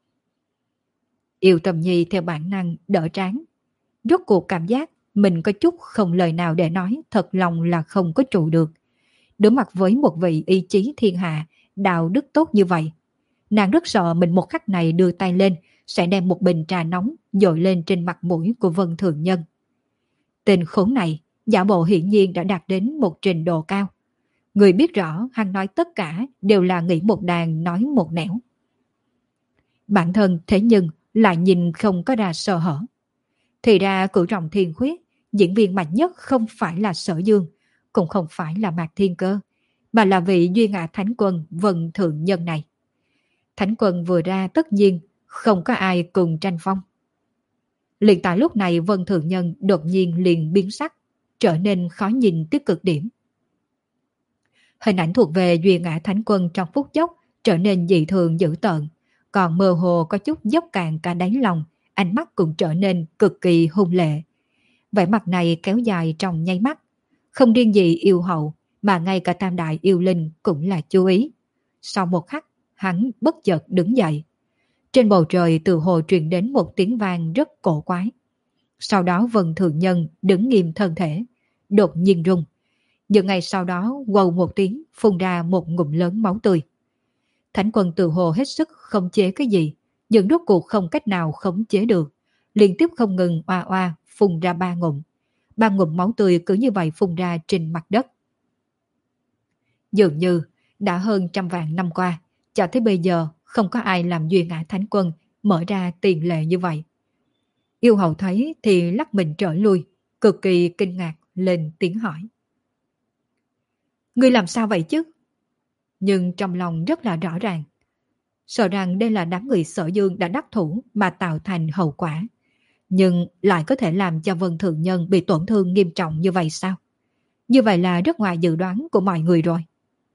Yêu Tâm Nhi theo bản năng đỡ trán. Rốt cuộc cảm giác mình có chút không lời nào để nói, thật lòng là không có trụ được. Đối mặt với một vị ý chí thiên hạ, đạo đức tốt như vậy, nàng rất sợ mình một khắc này đưa tay lên sẽ đem một bình trà nóng dội lên trên mặt mũi của Vân Thượng Nhân. Tên khốn này giả bộ hiển nhiên đã đạt đến một trình độ cao. Người biết rõ hắn nói tất cả đều là nghĩ một đàn nói một nẻo. Bản thân thế nhưng lại nhìn không có ra sơ hở. Thì ra Cửu Trọng Thiên Khuyết, diễn viên mạnh nhất không phải là Sở Dương, cũng không phải là Mạc Thiên Cơ, mà là vị Duy Ngã Thánh Quân Vân Thượng Nhân này. Thánh Quân vừa ra tất nhiên không có ai cùng tranh phong. Liền tại lúc này Vân Thượng Nhân đột nhiên liền biến sắc, trở nên khó nhìn tới cực điểm. Hình ảnh thuộc về Duy Ngã Thánh Quân trong phút chốc trở nên dị thường dữ tợn, còn mơ hồ có chút dốc cạn cả đáy lòng, ánh mắt cũng trở nên cực kỳ hung lệ. Vẻ mặt này kéo dài trong nháy mắt, không riêng gì yêu hậu mà ngay cả tam đại yêu linh cũng là chú ý. Sau một khắc, hắn bất chợt đứng dậy. Trên bầu trời từ hồ truyền đến một tiếng vang rất cổ quái. Sau đó Vân Thượng Nhân đứng nghiêm thân thể, đột nhiên rung. Nhưng ngày sau đó quầu một tiếng phun ra một ngụm lớn máu tươi. Thánh Quân từ hồ hết sức khống chế cái gì, nhưng rốt cuộc không cách nào khống chế được. Liên tiếp không ngừng oa oa phun ra ba ngụm. Ba ngụm máu tươi cứ như vậy phun ra trên mặt đất. Dường như đã hơn trăm vạn năm qua, cho tới bây giờ không có ai làm Duy Ngã Thánh Quân mở ra tiền lệ như vậy. Yêu hậu thấy thì lắc mình trở lui, cực kỳ kinh ngạc lên tiếng hỏi. Ngươi làm sao vậy chứ? Nhưng trong lòng rất là rõ ràng. Sợ rằng đây là đám người Sở Dương đã đắc thủ mà tạo thành hậu quả. Nhưng lại có thể làm cho Vân Thượng Nhân bị tổn thương nghiêm trọng như vậy sao? Như vậy là rất ngoài dự đoán của mọi người rồi.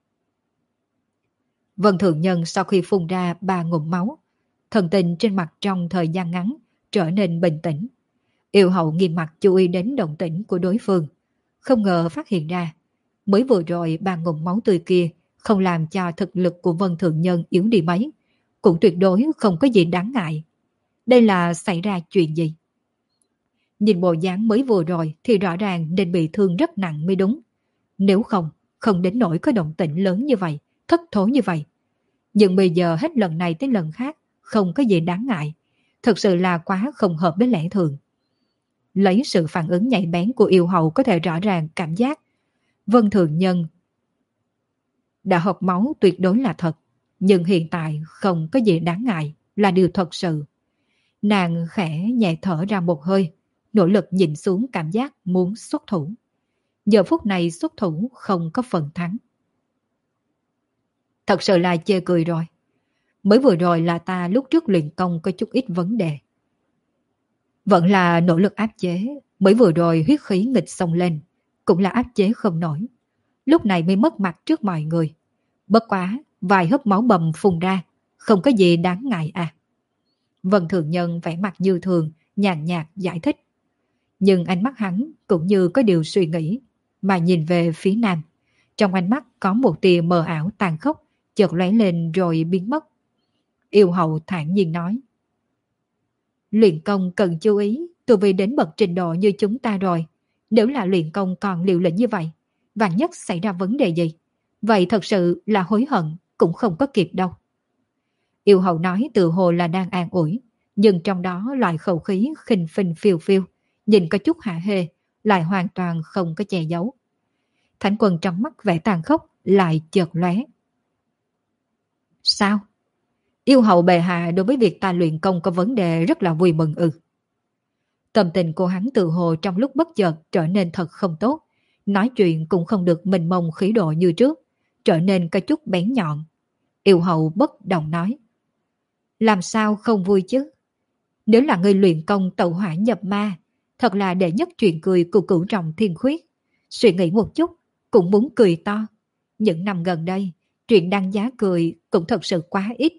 Vân Thượng Nhân sau khi phun ra ba ngụm máu, thần tình trên mặt trong thời gian ngắn trở nên bình tĩnh. Yêu hậu nghiêm mặt chú ý đến động tĩnh của đối phương. Không ngờ phát hiện ra, mới vừa rồi ba ngụm máu tươi kia không làm cho thực lực của Vân Thượng Nhân yếu đi mấy. cũng tuyệt đối không có gì đáng ngại. Đây là xảy ra chuyện gì? Nhìn bộ dáng mới vừa rồi thì rõ ràng nên bị thương rất nặng mới đúng. Nếu không, không đến nỗi có động tĩnh lớn như vậy, thất thố như vậy. Nhưng bây giờ hết lần này tới lần khác, không có gì đáng ngại. Thực sự là quá không hợp với lẽ thường. Lấy sự phản ứng nhạy bén của yêu hậu có thể rõ ràng cảm giác Vân Thường Nhân đã hộc máu tuyệt đối là thật. Nhưng hiện tại không có gì đáng ngại là điều thật sự. Nàng khẽ nhẹ thở ra một hơi, nỗ lực nhìn xuống cảm giác muốn xuất thủ. Giờ phút này xuất thủ không có phần thắng. Thật sự là chê cười rồi. Mới vừa rồi là ta lúc trước luyện công có chút ít vấn đề. Vẫn là nỗ lực áp chế, mới vừa rồi huyết khí nghịch xông lên, cũng là áp chế không nổi. Lúc này mới mất mặt trước mọi người. Bất quá, vài hớp máu bầm phun ra, không có gì đáng ngại à. Vân Thường Nhân vẻ mặt như thường, nhàn nhạt giải thích. Nhưng ánh mắt hắn cũng như có điều suy nghĩ, mà nhìn về phía nam. Trong ánh mắt có một tia mờ ảo tàn khốc, chợt lóe lên rồi biến mất. Yêu hậu thản nhiên nói. Luyện công cần chú ý, tu vi đến bậc trình độ như chúng ta rồi. Nếu là luyện công còn liều lĩnh như vậy, vạn nhất xảy ra vấn đề gì, vậy thật sự là hối hận cũng không có kịp đâu. Yêu hậu nói tự hồ là đang an ủi, nhưng trong đó loại khẩu khí khinh phinh phiêu phiêu, nhìn có chút hạ hê, lại hoàn toàn không có che giấu. Thánh Quân trong mắt vẻ tàn khốc lại chợt lóe. Sao? Yêu hậu bệ hạ đối với việc ta luyện công có vấn đề rất là vui mừng ư? Tâm tình của hắn tự hồ trong lúc bất chợt trở nên thật không tốt, nói chuyện cũng không được mình mông khí độ như trước, trở nên có chút bén nhọn. Yêu hậu bất động nói. Làm sao không vui chứ? Nếu là người luyện công tẩu hỏa nhập ma, thật là đệ nhất chuyện cười của cửu trọng thiên khuyết. Suy nghĩ một chút, cũng muốn cười to. Những năm gần đây, chuyện đăng giá cười cũng thật sự quá ít.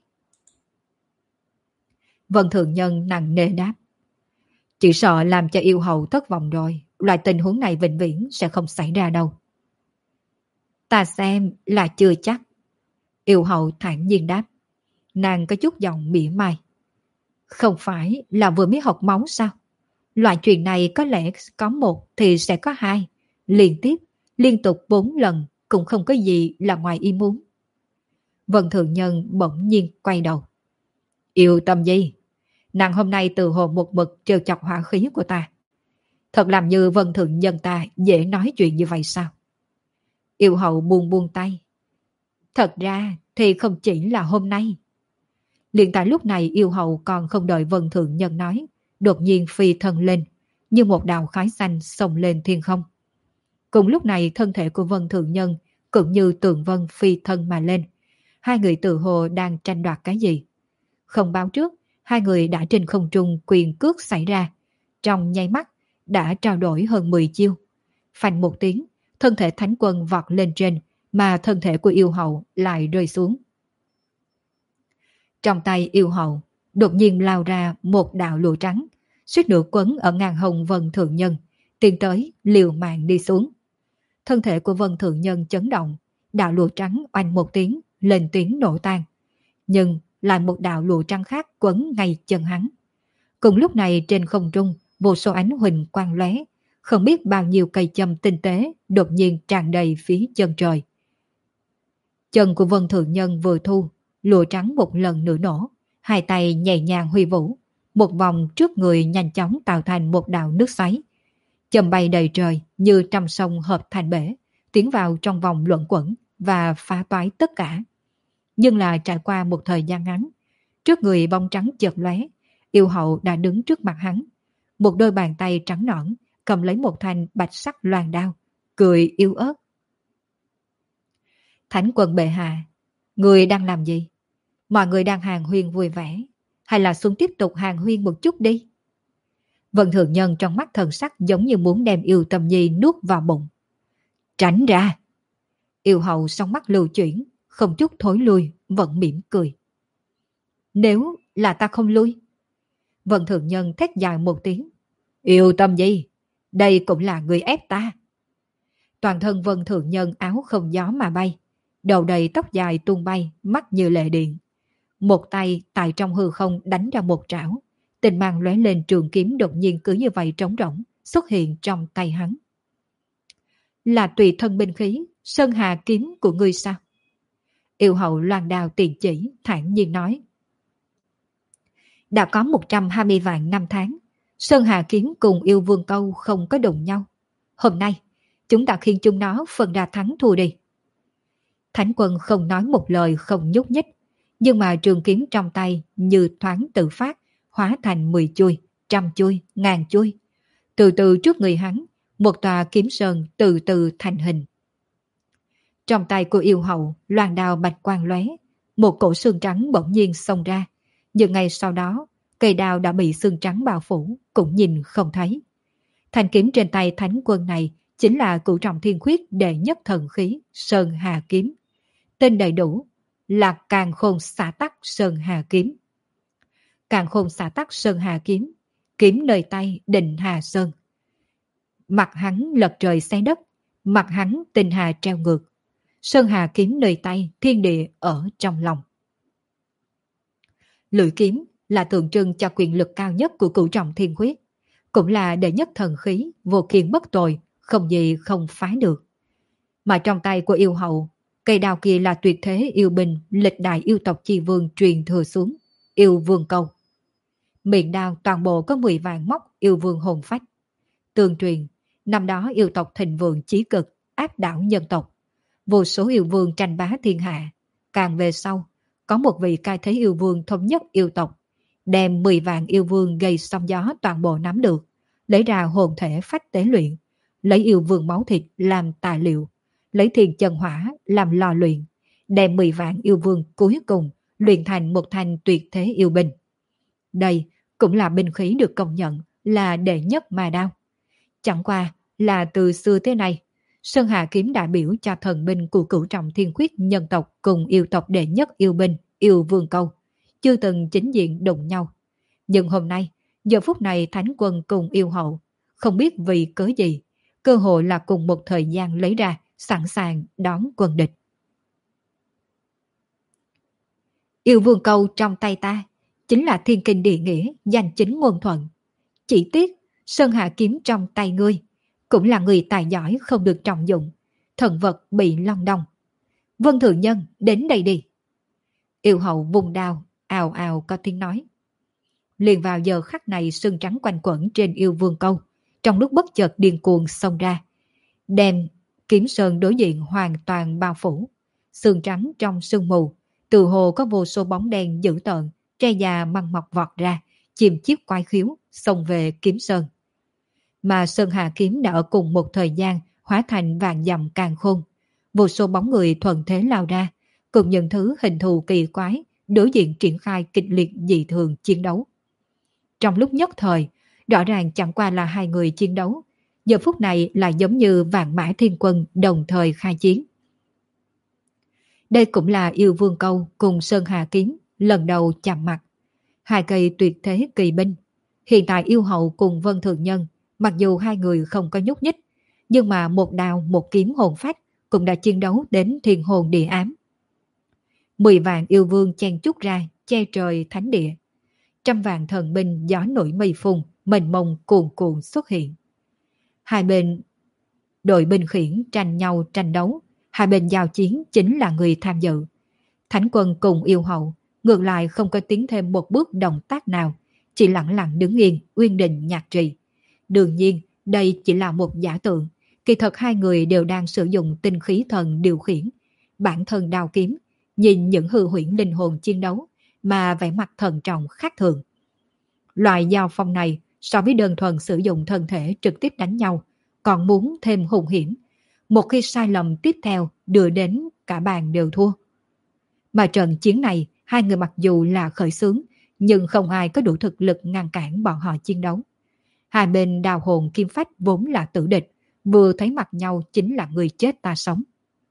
Vân Thường Nhân nặng nề đáp. Chỉ sợ làm cho yêu hậu thất vọng rồi, loại tình huống này vĩnh viễn sẽ không xảy ra đâu. Ta xem là chưa chắc. Yêu hậu thản nhiên đáp. Nàng có chút giọng mỉa mai. Không phải là vừa mới học máu sao? Loại chuyện này có lẽ có một thì sẽ có hai. Liên tiếp, liên tục bốn lần cũng không có gì là ngoài ý muốn. Vân Thường Nhân bỗng nhiên quay đầu. Yêu Tâm Di, nàng hôm nay từ hồ một mực trêu chọc hỏa khí của ta. Thật làm như Vân Thường Nhân ta dễ nói chuyện như vậy sao? Yêu hậu buông buông tay. Thật ra thì không chỉ là hôm nay. Liền tại lúc này yêu hậu còn không đợi Vân Thường Nhân nói, đột nhiên phi thân lên, như một đạo khói xanh xông lên thiên không. Cùng lúc này thân thể của Vân Thường Nhân cũng như Tường Vân phi thân mà lên. Hai người tự hồ đang tranh đoạt cái gì. Không báo trước, hai người đã trên không trung quyền cước xảy ra. Trong nháy mắt, đã trao đổi hơn mười chiêu. Phanh một tiếng, thân thể Thánh Quân vọt lên trên, mà thân thể của yêu hậu lại rơi xuống. Trong tay yêu hậu, đột nhiên lao ra một đạo lụa trắng, suýt nửa quấn ở ngàn hồng Vân Thượng Nhân, tiến tới liều mạng đi xuống. Thân thể của Vân Thượng Nhân chấn động, đạo lụa trắng oanh một tiếng, lên tiếng nổ tan. Nhưng lại một đạo lụa trắng khác quấn ngay chân hắn. Cùng lúc này trên không trung, vô số ánh huỳnh quang lóe, không biết bao nhiêu cây châm tinh tế đột nhiên tràn đầy phía chân trời. Chân của Vân Thượng Nhân vừa thu, lụa trắng một lần nữa nổ, hai tay nhẹ nhàng huy vũ, một vòng trước người nhanh chóng tạo thành một đạo nước xoáy. Châm bay đầy trời như trăm sông hợp thành bể, tiến vào trong vòng luẩn quẩn và phá toái tất cả. Nhưng là trải qua một thời gian ngắn, trước người bóng trắng chợt lóe, yêu hậu đã đứng trước mặt hắn. Một đôi bàn tay trắng nõn cầm lấy một thanh bạch sắc loan đao, cười yếu ớt. Thánh Quân bệ hạ, người đang làm gì? Mọi người đang hàn huyên vui vẻ, hay là xuống tiếp tục hàn huyên một chút đi? Vân Thường Nhân trong mắt thần sắc giống như muốn đem Yêu Tâm Nhi nuốt vào bụng. Tránh ra! Yêu hậu song mắt lưu chuyển, không chút thối lui, vẫn mỉm cười. Nếu là ta không lui? Vân Thường Nhân thét dài một tiếng. Yêu Tâm Nhi, đây cũng là người ép ta. Toàn thân Vân Thường Nhân áo không gió mà bay, đầu đầy tóc dài tung bay, mắt như lệ điện. một tay tại trong hư không đánh ra một trảo, tinh mang lóe lên, trường kiếm đột nhiên cứ như vậy trống rỗng xuất hiện trong tay hắn. Là tùy thân binh khí, Sơn Hà kiếm của ngươi sao? Yêu hậu loan đao tiền chỉ, thản nhiên nói. Đã có một trăm hai mươi vạn năm tháng, Sơn Hà kiếm cùng yêu vương câu không có đụng nhau. Hôm nay, chúng ta khiêng chúng nó phân ra thắng thua đi. Thánh quân không nói một lời, không nhúc nhích, nhưng mà trường kiếm trong tay như thoáng tự phát, hóa thành mười chuôi, trăm chuôi, ngàn chuôi. Từ từ trước người hắn, một tòa kiếm sơn từ từ thành hình. Trong tay của yêu hậu, loan đao bạch quang lóe, một cổ xương trắng bỗng nhiên xông ra, nhưng ngay sau đó, cây đao đã bị xương trắng bao phủ, cũng nhìn không thấy. Thanh kiếm trên tay thánh quân này chính là cửu trọng thiên khuyết đệ nhất thần khí Sơn Hà kiếm. Tên đầy đủ là Càn Khôn Xả Tắc Sơn Hà kiếm. Càn Khôn Xả Tắc Sơn Hà kiếm, kiếm nơi tay định Hà Sơn. Mặt hắn lật trời xé đất, mặt hắn tinh hà treo ngược. Sơn Hà kiếm nơi tay, thiên địa ở trong lòng. Lưỡi kiếm là tượng trưng cho quyền lực cao nhất của cửu trọng thiên khuyết, cũng là đệ nhất thần khí, vô kiên bất tồi, không gì không phá được. Mà trong tay của yêu hậu, cây đao kia là tuyệt thế yêu binh lịch đại yêu tộc chi vương truyền thừa xuống, yêu vương câu. Miệng đao toàn bộ có mười vạn móc yêu vương hồn phách. Tương truyền, năm đó yêu tộc thịnh vượng chí cực, áp đảo nhân tộc. Vô số yêu vương tranh bá thiên hạ. Càng về sau, có một vị cai thế yêu vương thống nhất yêu tộc, đem mười vạn yêu vương gây sóng gió toàn bộ nắm được, lấy ra hồn thể phách tế luyện, lấy yêu vương máu thịt làm tài liệu, lấy thiên chân hỏa làm lò luyện, đem mười vạn yêu vương cuối cùng luyện thành một thanh tuyệt thế yêu binh. Đây cũng là binh khí được công nhận là đệ nhất ma đao. Chẳng qua là từ xưa tới nay, Sơn Hà kiếm đại biểu cho thần binh của cửu trọng thiên khuyết nhân tộc cùng yêu tộc đệ nhất yêu binh, yêu vương câu, chưa từng chính diện đụng nhau. Nhưng hôm nay, giờ phút này thánh quân cùng yêu hậu, không biết vì cớ gì, cơ hội là cùng một thời gian lấy ra, sẵn sàng đón quân địch. Yêu vương câu trong tay ta, chính là thiên kinh địa nghĩa, danh chính ngôn thuận. Chỉ tiếc, Sơn Hà kiếm trong tay ngươi, cũng là người tài giỏi không được trọng dụng, thần vật bị long đong. Vân Thượng Nhân, đến đây đi. Yêu hậu vùng đao, ào ào có tiếng nói. Liền vào giờ khắc này, sương trắng quanh quẩn trên yêu vương câu, trong lúc bất chợt điên cuồng xông ra, đem kiếm sơn đối diện hoàn toàn bao phủ. Sương trắng trong sương mù, từ hồ có vô số bóng đen dữ tợn, tre già măng mọc vọt ra, chìm chiếc quái khiếu, xông về kiếm sơn. Mà Sơn Hà kiếm đã ở cùng một thời gian hóa thành vạn dặm càn khôn. Vô số bóng người thuận thế lao ra, cùng những thứ hình thù kỳ quái, đối diện triển khai kịch liệt dị thường chiến đấu. Trong lúc nhất thời, rõ ràng chẳng qua là hai người chiến đấu, giờ phút này là giống như vạn mã thiên quân đồng thời khai chiến. Đây cũng là yêu vương câu cùng Sơn Hà kiếm lần đầu chạm mặt. Hai cây tuyệt thế kỳ binh. Hiện tại yêu hậu cùng Vân Thượng Nhân, mặc dù hai người không có nhúc nhích, nhưng mà một đao một kiếm hồn phách cũng đã chiến đấu đến thiên hồn địa ám. Mười vạn yêu vương chen chúc ra, che trời thánh địa. Trăm vạn thần binh gió nổi mây phun, mênh mông cuồn cuộn xuất hiện. Hai bên đội binh khiển tranh nhau tranh đấu, hai bên giao chiến chính là người tham dự. Thánh quân cùng yêu hậu ngược lại không có tiến thêm một bước động tác nào, chỉ lặng lặng đứng yên, uyên định nhạc trì. Đương nhiên, đây chỉ là một giả tượng, kỳ thật hai người đều đang sử dụng tinh khí thần điều khiển, bản thân đao kiếm, nhìn những hư huyễn linh hồn chiến đấu mà vẻ mặt thần trọng khác thường. Loại giao phong này so với đơn thuần sử dụng thân thể trực tiếp đánh nhau, còn muốn thêm hùng hiểm. Một khi sai lầm tiếp theo đưa đến cả bàn đều thua. Mà trận chiến này, hai người mặc dù là khởi xướng, nhưng không ai có đủ thực lực ngăn cản bọn họ chiến đấu. Hai bên đào hồn kim phách vốn là tử địch, vừa thấy mặt nhau chính là người chết ta sống.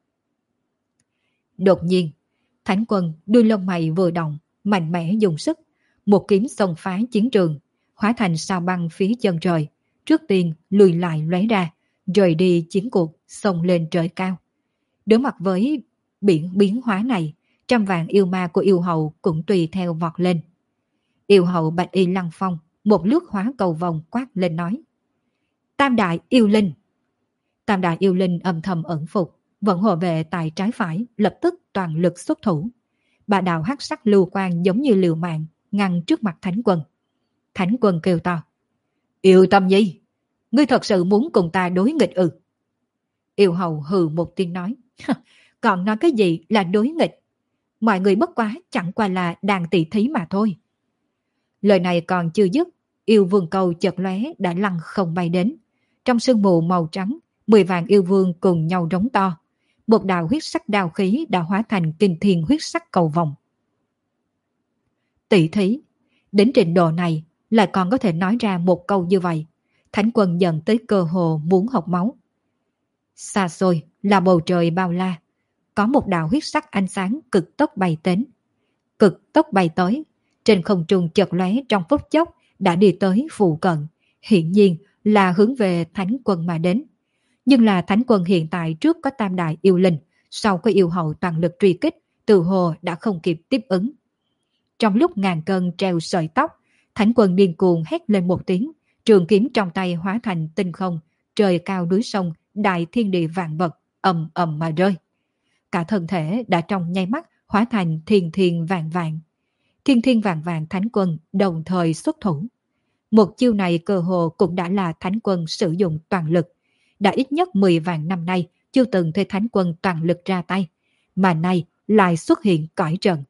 Đột nhiên, Thánh quân đuôi lông mày vừa động, mạnh mẽ dùng sức, một kiếm xông phá chiến trường, hóa thành sao băng phía chân trời, trước tiên lùi lại lóe ra, rời đi chiến cuộc, xông lên trời cao. Đối mặt với biển biến hóa này, trăm vạn yêu ma của yêu hậu cũng tùy theo vọt lên. Yêu hậu Bạch Y Lăng Phong một lướt hóa cầu vòng quát lên nói: Tam đại yêu linh. Tam đại yêu linh âm thầm ẩn phục, vẫn hộ vệ tại trái phải lập tức toàn lực xuất thủ. Ba đạo hắc sắc lưu quang giống như liều mạng ngăn trước mặt Thánh Quân. Thánh Quân kêu to: Yêu Tâm Nhi, ngươi thật sự muốn cùng ta đối nghịch ư? Yêu hầu hừ một tiếng nói: Còn nói cái gì là đối nghịch? Mọi người bất quá chẳng qua là đàn tỷ thí mà thôi. Lời này còn chưa dứt, yêu vương cầu chợt lóe đã lăn không bay đến. Trong sương mù màu trắng, mười vạn yêu vương cùng nhau rống to. Một đạo huyết sắc đao khí đã hóa thành kinh thiên huyết sắc cầu vòng. Tỷ thí, đến trình độ này lại còn có thể nói ra một câu như vậy. Thánh Quân giận tới cơ hồ muốn học máu. Xa xôi là bầu trời bao la, có một đạo huyết sắc ánh sáng cực tốc bay đến. Cực tốc bay tới, trên không trung chợt lóe trong phút chốc đã đi tới phụ cận, hiển nhiên là hướng về Thánh Quân mà đến. Nhưng là Thánh Quân hiện tại trước có tam đại yêu linh, sau có yêu hậu toàn lực truy kích, từ hồ đã không kịp tiếp ứng. Trong lúc ngàn cân treo sợi tóc, Thánh Quân điên cuồng hét lên một tiếng, trường kiếm trong tay hóa thành tinh không, trời cao núi sông, đại thiên địa vạn vật, ầm ầm mà rơi. Cả thân thể đã trong nháy mắt hóa thành thiên thiên vạn vạn. Thiên thiên vạn vạn Thánh Quân đồng thời xuất thủ. Một chiêu này cơ hồ cũng đã là Thánh Quân sử dụng toàn lực. Đã ít nhất mười vạn năm nay chưa từng thấy Thánh Quân toàn lực ra tay, mà nay lại xuất hiện cõi trần.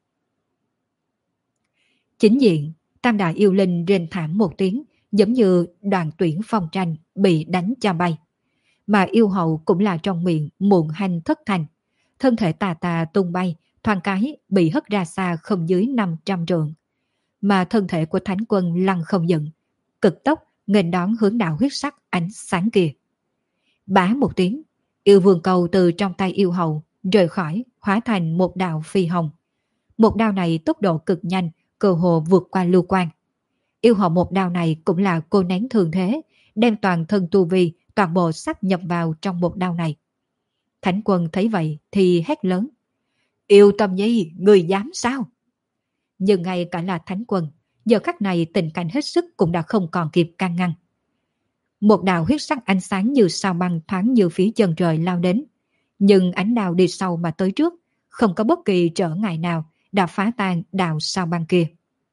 Chính diện, tam đại yêu linh rên thảm một tiếng, giống như đoàn tuyển phong tranh bị đánh cho bay. Mà yêu hậu cũng là trong miệng muộn hành thất thành. Thân thể tà tà tung bay, thoáng cái bị hất ra xa không dưới năm trăm trượng. Mà thân thể của Thánh Quân lăn không dựng, cực tốc nghênh đón hướng đạo huyết sắc ánh sáng kia. Bá một tiếng, yêu vương cầu từ trong tay yêu hậu rời khỏi, hóa thành một đạo phi hồng. Một đao này tốc độ cực nhanh, cơ hồ vượt qua lưu quang. Yêu hậu một đao này cũng là cô nén thường thế, đem toàn thân tu vi, toàn bộ sắp nhập vào trong một đao này. Thánh Quân thấy vậy thì hét lớn: Yêu Tâm Nhi, người dám sao? Nhưng ngay cả là Thánh Quân, giờ khắc này tình cảnh hết sức cũng đã không còn kịp can ngăn. Một đạo huyết sắc ánh sáng như sao băng thoáng như phía chân trời lao đến. Nhưng ánh đao đi sau mà tới trước, không có bất kỳ trở ngại nào đã phá tan đạo sao băng kia.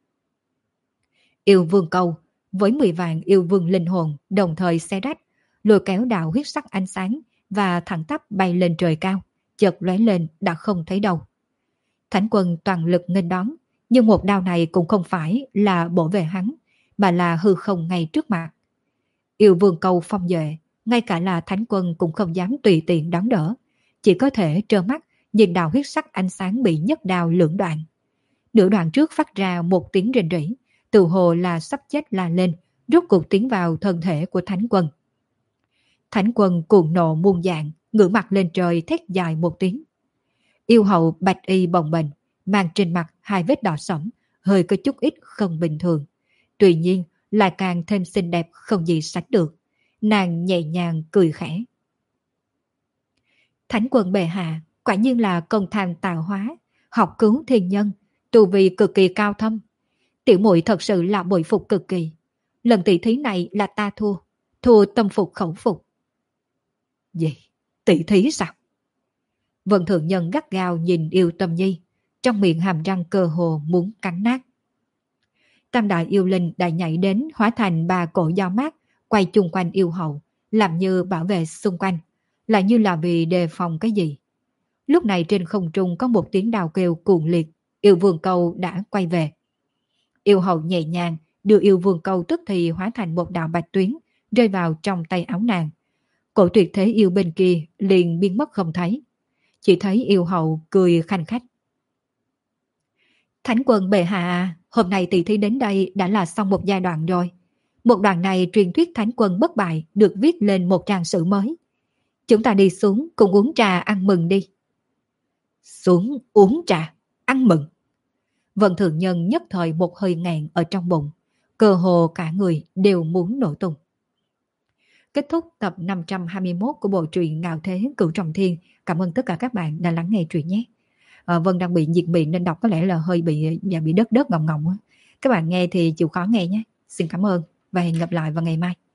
Yêu vương câu với mười vạn yêu vương linh hồn đồng thời xé rách, lôi kéo đạo huyết sắc ánh sáng và thẳng tắp bay lên trời cao, chợt lóe lên đã không thấy đâu. Thánh Quân toàn lực nghênh đón, nhưng một đao này cũng không phải là bổ về hắn, mà là hư không ngay trước mặt. Yêu vương câu phong duệ, ngay cả là Thánh Quân cũng không dám tùy tiện đón đỡ, chỉ có thể trơ mắt nhìn đạo huyết sắc ánh sáng bị nhất đao lưỡng đoạn. Nửa đoạn trước phát ra một tiếng rền rỉ, tự hồ là sắp chết la lên, rốt cuộc tiến vào thân thể của Thánh Quân. Thánh Quân cuồng nộ muôn dạng, ngửa mặt lên trời thét dài một tiếng. Yêu hậu Bạch Y bồng bềnh, mang trên mặt hai vết đỏ sẫm, hơi có chút ít không bình thường. Tuy nhiên lại càng thêm xinh đẹp không gì sánh được. Nàng nhẹ nhàng cười khẽ. Thánh Quân bệ hạ, quả nhiên là công tham tạo hóa, học cứu thiên nhân, tu vi cực kỳ cao thâm. Tiểu muội thật sự là bội phục cực kỳ. Lần tỷ thí này là ta thua, thua tâm phục khẩu phục. Gì? Tỷ thí sao? Vân Thượng Nhân gắt gao nhìn Yêu Tâm Nhi, trong miệng hàm răng cơ hồ muốn cắn nát. Tam đại yêu linh đã nhảy đến hóa thành ba cổ gió mát, quay chung quanh yêu hậu, làm như bảo vệ xung quanh, lại như là vì đề phòng cái gì. Lúc này trên không trung có một tiếng đào kêu cuồng liệt, yêu vương câu đã quay về. Yêu hậu nhẹ nhàng đưa yêu vương câu tức thì hóa thành một đạo bạch tuyến, rơi vào trong tay áo nàng. Cổ tuyệt thế yêu bên kia liền biến mất không thấy. Chỉ thấy yêu hậu cười khanh khách. Thánh Quân bệ hạ, hôm nay tỷ thí đến đây đã là xong một giai đoạn rồi. Một đoạn này truyền thuyết Thánh Quân bất bại được viết lên một trang sử mới. Chúng ta đi xuống cùng uống trà ăn mừng đi. Xuống uống trà, ăn mừng. Vân Thượng Nhân nhất thời một hơi nghẹn ở trong bụng, cơ hồ cả người đều muốn nổ tung. Kết thúc tập năm trăm hai mươi mốt của bộ truyện Ngạo Thế Cửu Trọng Thiên. Cảm ơn tất cả các bạn đã lắng nghe truyện nhé. uh, Vân đang bị nhiệt miệng nên đọc có lẽ là hơi bị và bị đớt đớt ngọng ngọng á. Các bạn nghe thì chịu khó nghe nhé. Xin cảm ơn và hẹn gặp lại vào ngày mai.